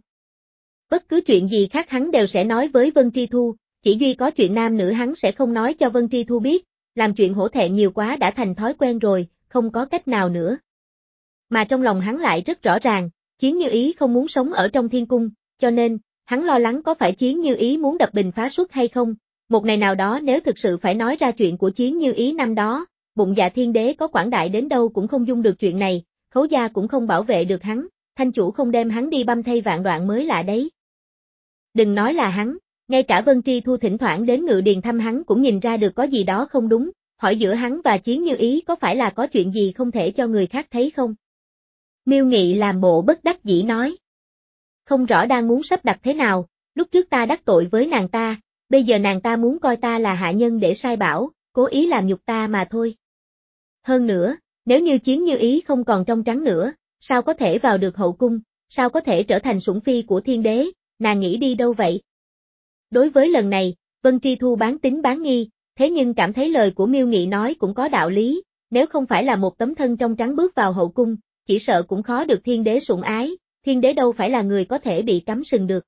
Bất cứ chuyện gì khác hắn đều sẽ nói với Vân Tri Thu, chỉ duy có chuyện nam nữ hắn sẽ không nói cho Vân Tri Thu biết, làm chuyện hổ thẹn nhiều quá đã thành thói quen rồi, không có cách nào nữa. Mà trong lòng hắn lại rất rõ ràng, Chiến Như Ý không muốn sống ở trong thiên cung, cho nên, hắn lo lắng có phải Chiến Như Ý muốn đập bình phá suất hay không, một ngày nào đó nếu thực sự phải nói ra chuyện của Chiến Như Ý năm đó, bụng dạ thiên đế có quảng đại đến đâu cũng không dung được chuyện này, Khấu gia cũng không bảo vệ được hắn, thanh chủ không đem hắn đi băm thây vạn đoạn mới lạ đấy. Đừng nói là hắn, ngay cả Vân Tri Thu thỉnh thoảng đến Ngự Điền thăm hắn cũng nhìn ra được có gì đó không đúng, hỏi giữa hắn và Chiến Như Ý có phải là có chuyện gì không thể cho người khác thấy không? Miêu Nghị làm bộ bất đắc dĩ nói. Không rõ đang muốn sắp đặt thế nào, lúc trước ta đắc tội với nàng ta, bây giờ nàng ta muốn coi ta là hạ nhân để sai bảo, cố ý làm nhục ta mà thôi. Hơn nữa, nếu như Chiến Như Ý không còn trong trắng nữa, sao có thể vào được hậu cung, sao có thể trở thành sủng phi của thiên đế, nàng nghĩ đi đâu vậy? Đối với lần này, Vân Tri Thu bán tín bán nghi, thế nhưng cảm thấy lời của Miêu Nghị nói cũng có đạo lý, nếu không phải là một tấm thân trong trắng bước vào hậu cung, chỉ sợ cũng khó được thiên đế sủng ái, thiên đế đâu phải là người có thể bị cắm sừng được.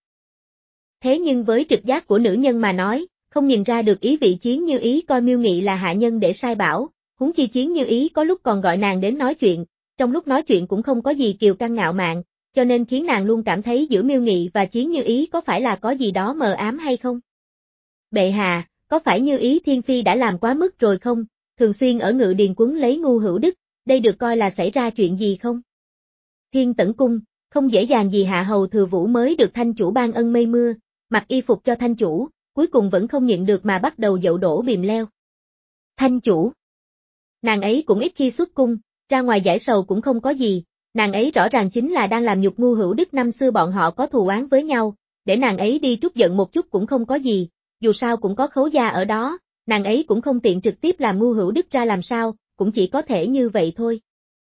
Thế nhưng với trực giác của nữ nhân mà nói, không nhìn ra được ý vị Chiến Như Ý coi Miêu Nghị là hạ nhân để sai bảo, huống chi Chiến Như Ý có lúc còn gọi nàng đến nói chuyện, trong lúc nói chuyện cũng không có gì kiều căng ngạo mạn, cho nên khiến nàng luôn cảm thấy giữa Miêu Nghị và Chiến Như Ý có phải là có gì đó mờ ám hay không? Bệ hạ, có phải Như Ý Thiên Phi đã làm quá mức rồi không, thường xuyên ở Ngự Điền quấn lấy Ngu Hữu Đức, đây được coi là xảy ra chuyện gì không? Thiên Tẩn Cung, không dễ dàng gì hạ hầu Thừa Vũ mới được thanh chủ ban ân mây mưa, mặc y phục cho thanh chủ, cuối cùng vẫn không nhịn được mà bắt đầu dậu đổ bìm leo. Thanh chủ. Nàng ấy cũng ít khi xuất cung, ra ngoài giải sầu cũng không có gì, nàng ấy rõ ràng chính là đang làm nhục Ngu Hữu Đức, năm xưa bọn họ có thù oán với nhau, để nàng ấy đi trút giận một chút cũng không có gì, dù sao cũng có Khấu gia ở đó, nàng ấy cũng không tiện trực tiếp làm Ngu Hữu Đức ra làm sao, cũng chỉ có thể như vậy thôi.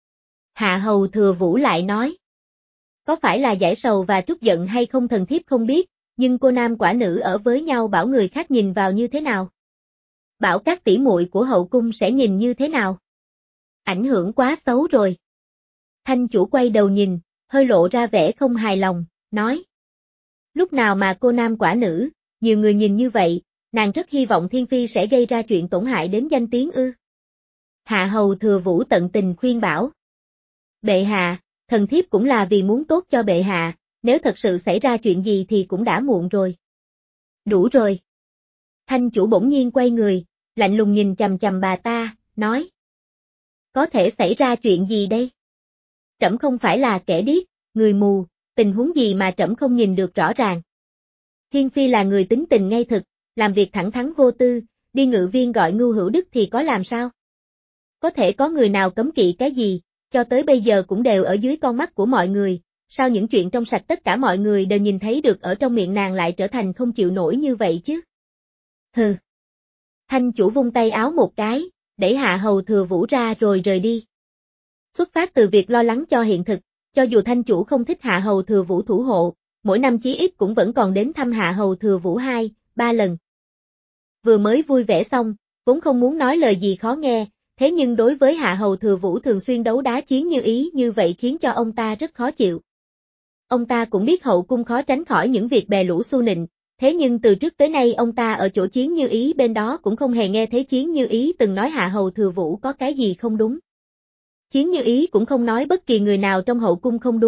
Hạ hầu Thừa Vũ lại nói. Có phải là giải sầu và trút giận hay không thần thiếp không biết, nhưng cô nam quả nữ ở với nhau bảo người khác nhìn vào như thế nào? Bảo các tỷ muội của hậu cung sẽ nhìn như thế nào? Ảnh hưởng quá xấu rồi. Thanh chủ quay đầu nhìn, hơi lộ ra vẻ không hài lòng, nói. Lúc nào mà cô nam quả nữ, nhiều người nhìn như vậy, nàng rất hy vọng Thiên Phi sẽ gây ra chuyện tổn hại đến danh tiếng ư. Hạ hầu Thừa Vũ tận tình khuyên bảo. Bệ hạ, thần thiếp cũng là vì muốn tốt cho bệ hạ, nếu thật sự xảy ra chuyện gì thì cũng đã muộn rồi. Đủ rồi. Thanh chủ bỗng nhiên quay người, lạnh lùng nhìn chằm chằm bà ta, nói. Có thể xảy ra chuyện gì đây? Trẫm không phải là kẻ điếc, người mù, tình huống gì mà trẫm không nhìn được rõ ràng. Thiên Phi là người tính tình ngay thực, làm việc thẳng thắn vô tư, đi Ngự Viên gọi Ngu Hữu Đức thì có làm sao? Có thể có người nào cấm kỵ cái gì, cho tới bây giờ cũng đều ở dưới con mắt của mọi người, sao những chuyện trong sạch tất cả mọi người đều nhìn thấy được ở trong miệng nàng lại trở thành không chịu nổi như vậy chứ? Hừ. Thanh chủ vung tay áo một cái, đẩy Hạ hầu Thừa Vũ ra rồi rời đi. Xuất phát từ việc lo lắng cho hiện thực, cho dù thanh chủ không thích Hạ hầu Thừa Vũ thủ hộ, mỗi năm chí ít cũng vẫn còn đến thăm Hạ hầu Thừa Vũ hai, ba lần. Vừa mới vui vẻ xong, vốn không muốn nói lời gì khó nghe, thế nhưng đối với Hạ hầu Thừa Vũ thường xuyên đấu đá Chiến Như Ý như vậy khiến cho ông ta rất khó chịu. Ông ta cũng biết hậu cung khó tránh khỏi những việc bè lũ xu nịnh, thế nhưng từ trước tới nay ông ta ở chỗ Chiến Như Ý bên đó cũng không hề nghe thấy Chiến Như Ý từng nói Hạ hầu Thừa Vũ có cái gì không đúng. Chiến Như Ý cũng không nói bất kỳ người nào trong hậu cung không đúng,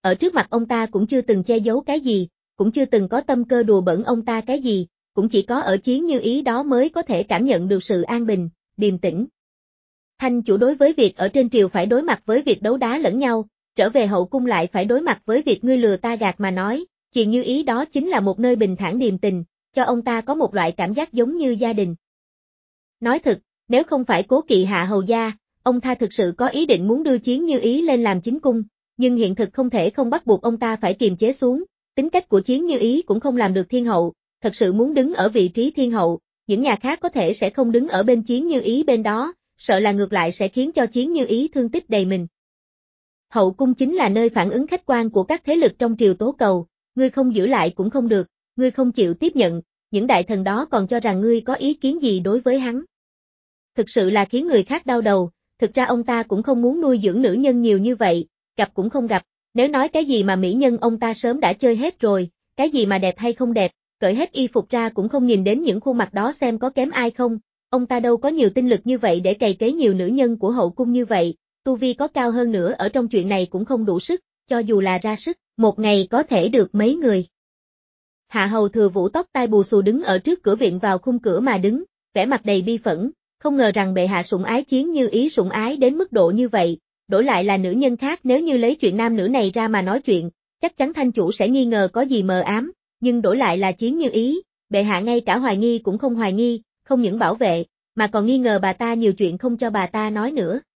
ở trước mặt ông ta cũng chưa từng che giấu cái gì, cũng chưa từng có tâm cơ đùa bỡn ông ta cái gì, cũng chỉ có ở Chiến Như Ý đó mới có thể cảm nhận được sự an bình, điềm tĩnh. Thanh chủ đối với việc ở trên triều phải đối mặt với việc đấu đá lẫn nhau, trở về hậu cung lại phải đối mặt với việc ngươi lừa ta gạt mà nói, Chiến Như Ý đó chính là một nơi bình thản điềm tình, cho ông ta có một loại cảm giác giống như gia đình. Nói thật, nếu không phải cố kỵ Hạ hầu gia, ông ta thực sự có ý định muốn đưa Chiến Như Ý lên làm chính cung, nhưng hiện thực không thể không bắt buộc ông ta phải kiềm chế xuống, tính cách của Chiến Như Ý cũng không làm được thiên hậu, thật sự muốn đứng ở vị trí thiên hậu, những nhà khác có thể sẽ không đứng ở bên Chiến Như Ý bên đó, sợ là ngược lại sẽ khiến cho Chiến Như Ý thương tích đầy mình. Hậu cung chính là nơi phản ứng khách quan của các thế lực trong triều tố cầu, ngươi không giữ lại cũng không được, ngươi không chịu tiếp nhận, những đại thần đó còn cho rằng ngươi có ý kiến gì đối với hắn. Thực sự là khiến người khác đau đầu, thực ra ông ta cũng không muốn nuôi dưỡng nữ nhân nhiều như vậy, gặp cũng không gặp, nếu nói cái gì mà mỹ nhân ông ta sớm đã chơi hết rồi, cái gì mà đẹp hay không đẹp, cởi hết y phục ra cũng không nhìn đến những khuôn mặt đó xem có kém ai không, ông ta đâu có nhiều tinh lực như vậy để cày cấy nhiều nữ nhân của hậu cung như vậy, tu vi có cao hơn nữa ở trong chuyện này cũng không đủ sức, cho dù là ra sức, một ngày có thể được mấy người. Hạ hầu Thừa Vũ tóc tai bù xù đứng ở trước cửa viện vào khung cửa mà đứng, vẻ mặt đầy bi phẫn, không ngờ rằng bệ hạ sủng ái Chiến Như Ý sủng ái đến mức độ như vậy, đổi lại là nữ nhân khác nếu như lấy chuyện nam nữ này ra mà nói chuyện, chắc chắn thanh chủ sẽ nghi ngờ có gì mờ ám, nhưng đổi lại là Chiến Như Ý, bệ hạ ngay cả hoài nghi cũng không hoài nghi, không những bảo vệ, mà còn nghi ngờ bà ta nhiều chuyện không cho bà ta nói nữa.